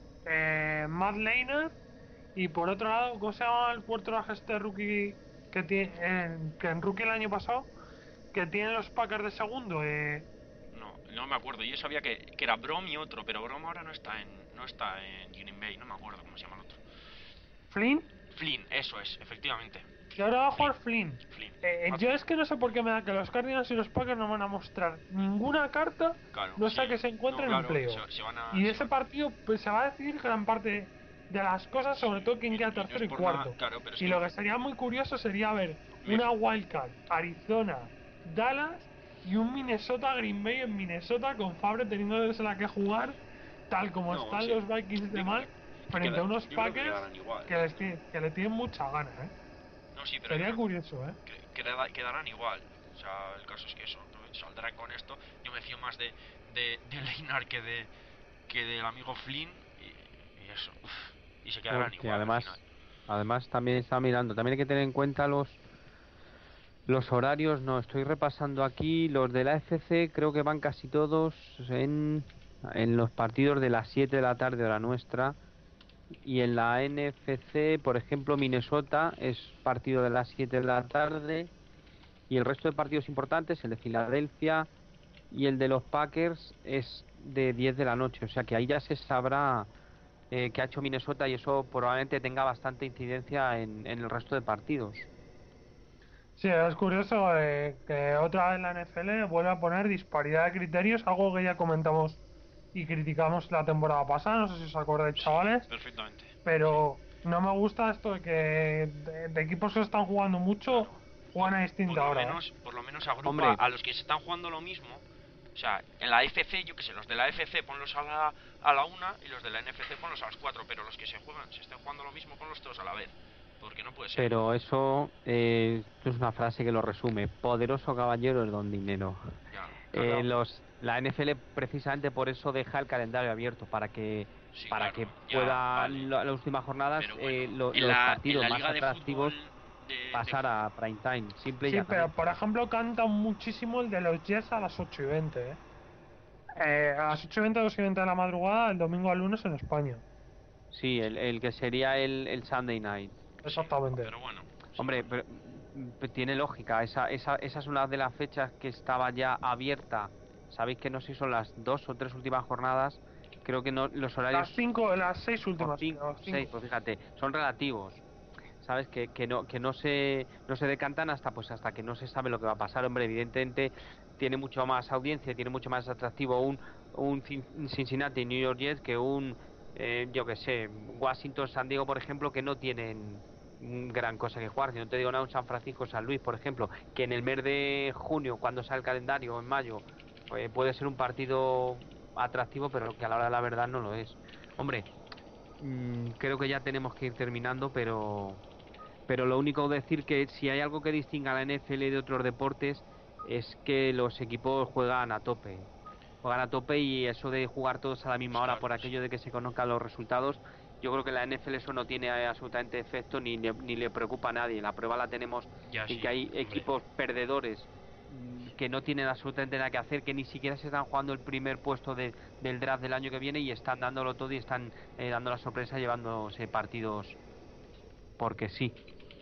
eh, Matt Leinart y por otro lado, ¿cómo se llama el quarterback este rookie que tiene eh, que en rookie el año pasado que tienen los Packers de segundo? Eh, No, no me acuerdo. Yo sabía que, que era Brom y otro, pero Brom ahora no está en no está en Green Bay, no me acuerdo cómo se llama el otro. Flynn. Flynn, eso es, efectivamente. Y ahora va a jugar Flynn. Flynn. Eh, Ah, yo es que no sé por qué me da que los Cardinals y los Packers no van a mostrar ninguna carta, claro, no sea sí. que se encuentren No, en claro, playoff. se, se van a, Y de se ese van- partido pues, se va a decidir gran parte de las cosas, sobre todo quién y- queda y no es tercero y por cuarto. nada, claro, pero es y que lo no- que sería muy curioso sería ver Me- una wildcard, Arizona, Dallas y un Minnesota Green Bay en Minnesota con Fabre teniéndosela que jugar tal como No, están sí. los Vikings de Yo- mal frente queda- a unos yo creo que Packers quedarán igual. que, les tiene- que le tienen mucha gana, ¿eh? No, sí, pero Sería yo creo curioso, ¿eh? que queda- quedarán igual. O sea, el caso es que eso, ¿no? Saldrán con esto. Yo me fío más de, de, de Leinart que de que del amigo Flynn y, y eso. Uf, y se quedarán Porque igual además, al final. además también está mirando, también hay que tener en cuenta los Los horarios no, estoy repasando aquí. Los de la A F C creo que van casi todos en, en los partidos de las siete de la tarde hora nuestra. Y en la N F C, por ejemplo, Minnesota es partido de las siete de la tarde. Y el resto de partidos importantes, el de Filadelfia y el de los Packers, es de diez de la noche. O sea que ahí ya se sabrá eh, qué ha hecho Minnesota y eso probablemente tenga bastante incidencia en, en el resto de partidos. Sí, es curioso eh, que otra vez la N F L vuelve a poner disparidad de criterios, algo que ya comentamos y criticamos la temporada pasada, no sé si os acordáis, chavales, Perfectamente. pero no me gusta esto de que de, de equipos que están jugando mucho juegan a distinta Por lo hora. ¿eh? menos, por lo menos agrupa Hombre. a los que se están jugando lo mismo. O sea, en la F C, yo que sé, los de la F C ponlos a la, a la una y los de la N F C ponlos a las cuatro, pero los que se juegan, se estén jugando lo mismo, ponlos todos a la vez. Porque no puede ser. Pero eso eh, es una frase que lo resume. Poderoso caballero es don dinero. Ya, Eh, claro. los, la N F L precisamente por eso deja el calendario abierto, para que Sí, para claro, que ya, pueda vale. lo- las últimas jornadas Pero bueno, eh, lo- en los la, en partidos la más liga de atractivos fútbol de, de pasar a prime time, simple y Sí, pero llanamente. por ejemplo cantan muchísimo el de los Jets a las ocho y veinte. ¿eh? Eh, a las ocho y veinte, dos y veinte de la madrugada, el domingo al lunes en España. Sí, el, el que sería el, el Sunday night. Exactamente. Pero bueno, sí. Hombre, pero, mm, tiene lógica. Esa, esa, esa es una de las fechas que estaba ya abierta. Sabéis que no sé si son las dos o tres últimas jornadas. Creo que no los horarios. Las cinco, las seis o últimas. cinco, las cinco. seis, pues fíjate, son relativos. Sabes que, que no que no se no se decantan hasta pues hasta que no se sabe lo que va a pasar. Hombre, evidentemente tiene mucho más audiencia, tiene mucho más atractivo un un Cin- Cincinnati New York Jets que un eh, yo que sé, Washington San Diego, por ejemplo, que no tienen mm, gran cosa que jugar. Si no te digo nada, un San Francisco San Luis, por ejemplo, que en el mes de junio, cuando sale el calendario, en mayo, pues puede ser un partido atractivo, pero que a la hora de la verdad no lo es. Hombre, mm, creo que ya tenemos que ir terminando, pero pero lo único decir que si hay algo que distinga a la N F L de otros deportes es que los equipos juegan a tope. Juegan a tope y eso de jugar todos a la misma Pues hora claro, por aquello de que se conozcan los resultados, yo creo que la N F L eso no tiene eh, absolutamente efecto ni, le- ni le preocupa a nadie. La prueba la tenemos ya en sí, que hay hombre. equipos perdedores mm, que no tienen absolutamente nada que hacer, que ni siquiera se están jugando el primer puesto de- del draft del año que viene y están dándolo todo y están eh, dando la sorpresa llevándose partidos porque sí.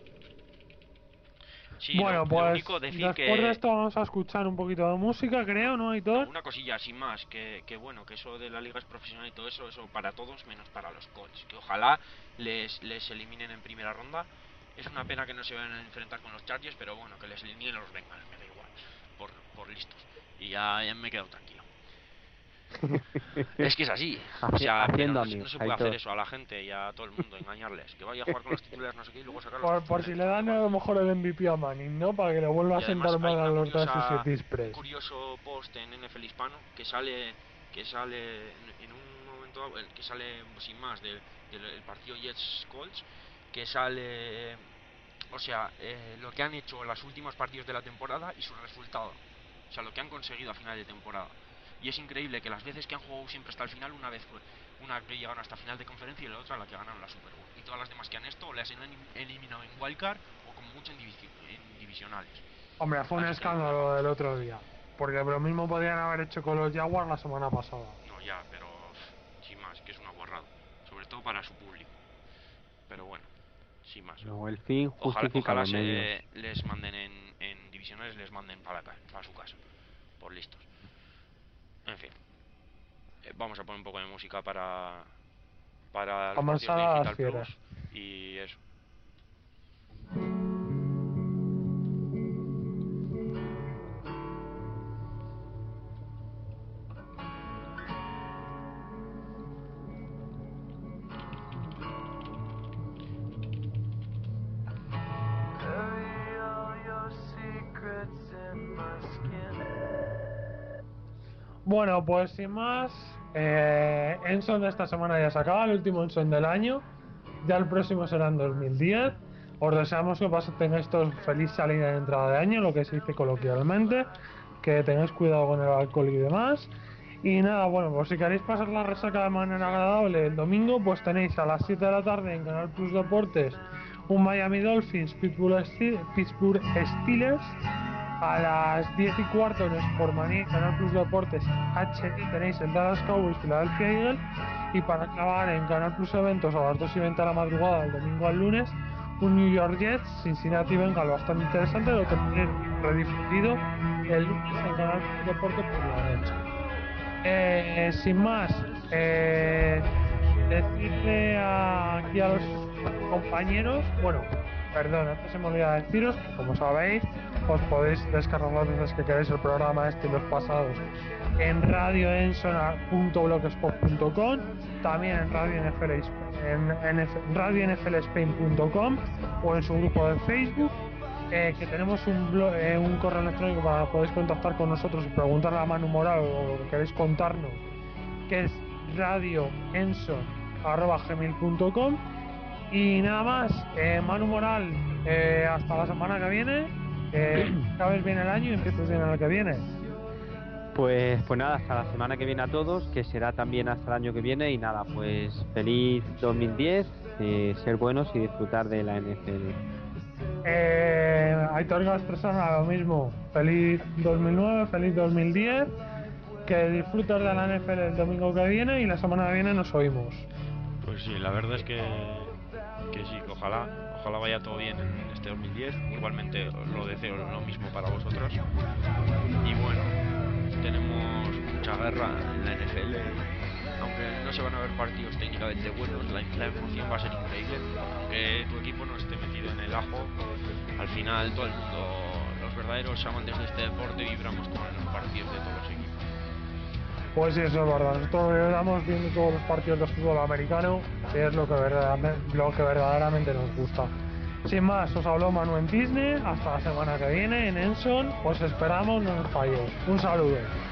Sí, Bueno, lo, lo pues único decir después que... de esto vamos a escuchar un poquito de música, creo, ¿no, Aitor? Una cosilla sin más, que, que bueno, que eso de la liga es profesional y todo eso, eso para todos menos para los Colts, que ojalá les, les eliminen en primera ronda. Es una pena que no se vayan a enfrentar con los Chargers, pero bueno, que les eliminen los Bengals, me da igual, por, por listos. Y ya, ya me he quedado tranquilo. Es que es así, o sea, pero Haciendo no, se- no amigos, se puede Aitor. hacer eso a la gente y a todo el mundo, engañarles, que vaya a jugar con los titulares no sé qué y luego sacar los Por, por si le dan a lo mejor el M V P a Manning, ¿no? Para que le vuelva a Y además sentar hay mal a una los curiosa- Associated un Press. curioso post en N F L Hispano que sale que sale en, en un momento el que sale sin más del, del el partido Jets Colts, que sale, o sea, eh, lo que han hecho en los últimos partidos de la temporada y su resultado, o sea, lo que han conseguido a final de temporada. Y es increíble que las veces que han jugado siempre hasta el final, una vez fue una que llegaron hasta final de conferencia y la otra la que ganaron la Super Bowl. Y todas las demás que han esto les han eliminado en wildcard o como mucho en, divisi- en divisionales. Hombre, fue un Así que, escándalo del otro día. Porque lo mismo podían haber hecho con los Jaguars la semana pasada. No, ya, pero pff, sin más, que es una guarrada. Sobre todo para su público. Pero bueno, sin más. No, el fin Ojalá, justifica ojalá los se medios. les manden en, en divisionales, les manden para, la ca- para su casa. Por listos. En fin. Eh, vamos a poner un poco de música para para los Vamos partidos de a Digital fieras. Plus y eso. Bueno, pues sin más, eh, Enson de esta semana ya se acaba, el último Enson del año. Ya el próximo será en dos mil diez. Os deseamos que pas- tengáis todos feliz salida de entrada de año, lo que se dice coloquialmente. Que tengáis cuidado con el alcohol y demás. Y nada, bueno, pues si queréis pasar la resaca de manera agradable el domingo, pues tenéis a las siete de la tarde en Canal Plus Deportes un Miami Dolphins Pittsburgh Ste- Pittsburgh Steelers. A las diez y cuarto en Sportmania, Canal Plus Deportes H D tenéis el Dallas Cowboys Philadelphia Eagles. Y para acabar en Canal Plus Eventos a las dos y veinte de la madrugada del domingo al lunes, un New York Jets Cincinnati Bengals bastante interesante, lo tendréis redifundido el lunes en Canal Plus Deportes por la noche. Eh, sin más, eh, decirle a, aquí a los compañeros, bueno, perdón, antes se me olvidaba deciros que, como sabéis, os podéis descargar las veces que queráis el programa este y los pasados en radio enson punto blogspot punto com, también en radio N F L, en, en radio N F L Spain punto com o en su grupo de Facebook, eh, que tenemos un, blog, eh, un correo electrónico para que podáis contactar con nosotros y preguntarle a Manu Moral o lo que queréis contarnos, que es radio enson arroba gmail punto com. Y nada más, eh, Manu Moral, eh, hasta la semana que viene, eh, acabes bien el año y empieces bien el que viene. Pues, pues nada, hasta la semana que viene a todos, que será también hasta el año que viene. Y nada, pues feliz dos mil diez, eh, ser buenos y disfrutar de la N F L. Eh, Aitor Gastrosana, lo mismo, feliz dos mil nueve, feliz dos mil diez, que disfrutes de la N F L el domingo que viene y la semana que viene nos oímos. Pues sí, la verdad es que, que sí, que ojalá, ojalá vaya todo bien en este dos mil diez. Igualmente lo deseo lo mismo para vosotros. Y bueno, tenemos mucha guerra en la N F L. Aunque no se van a ver partidos técnicamente buenos, la, la emoción va a ser increíble. Aunque tu equipo no esté metido en el ajo, al final todo el mundo, los verdaderos amantes de este deporte, vibramos con los partidos de todos los equipos. Pues sí, eso es verdad. Nosotros estamos viendo todos los partidos de fútbol americano, que es lo que verdaderamente, lo que verdaderamente nos gusta. Sin más, os habló Manu en Disney. Hasta la semana que viene en Enson. Os esperamos, no nos falléis. Un saludo.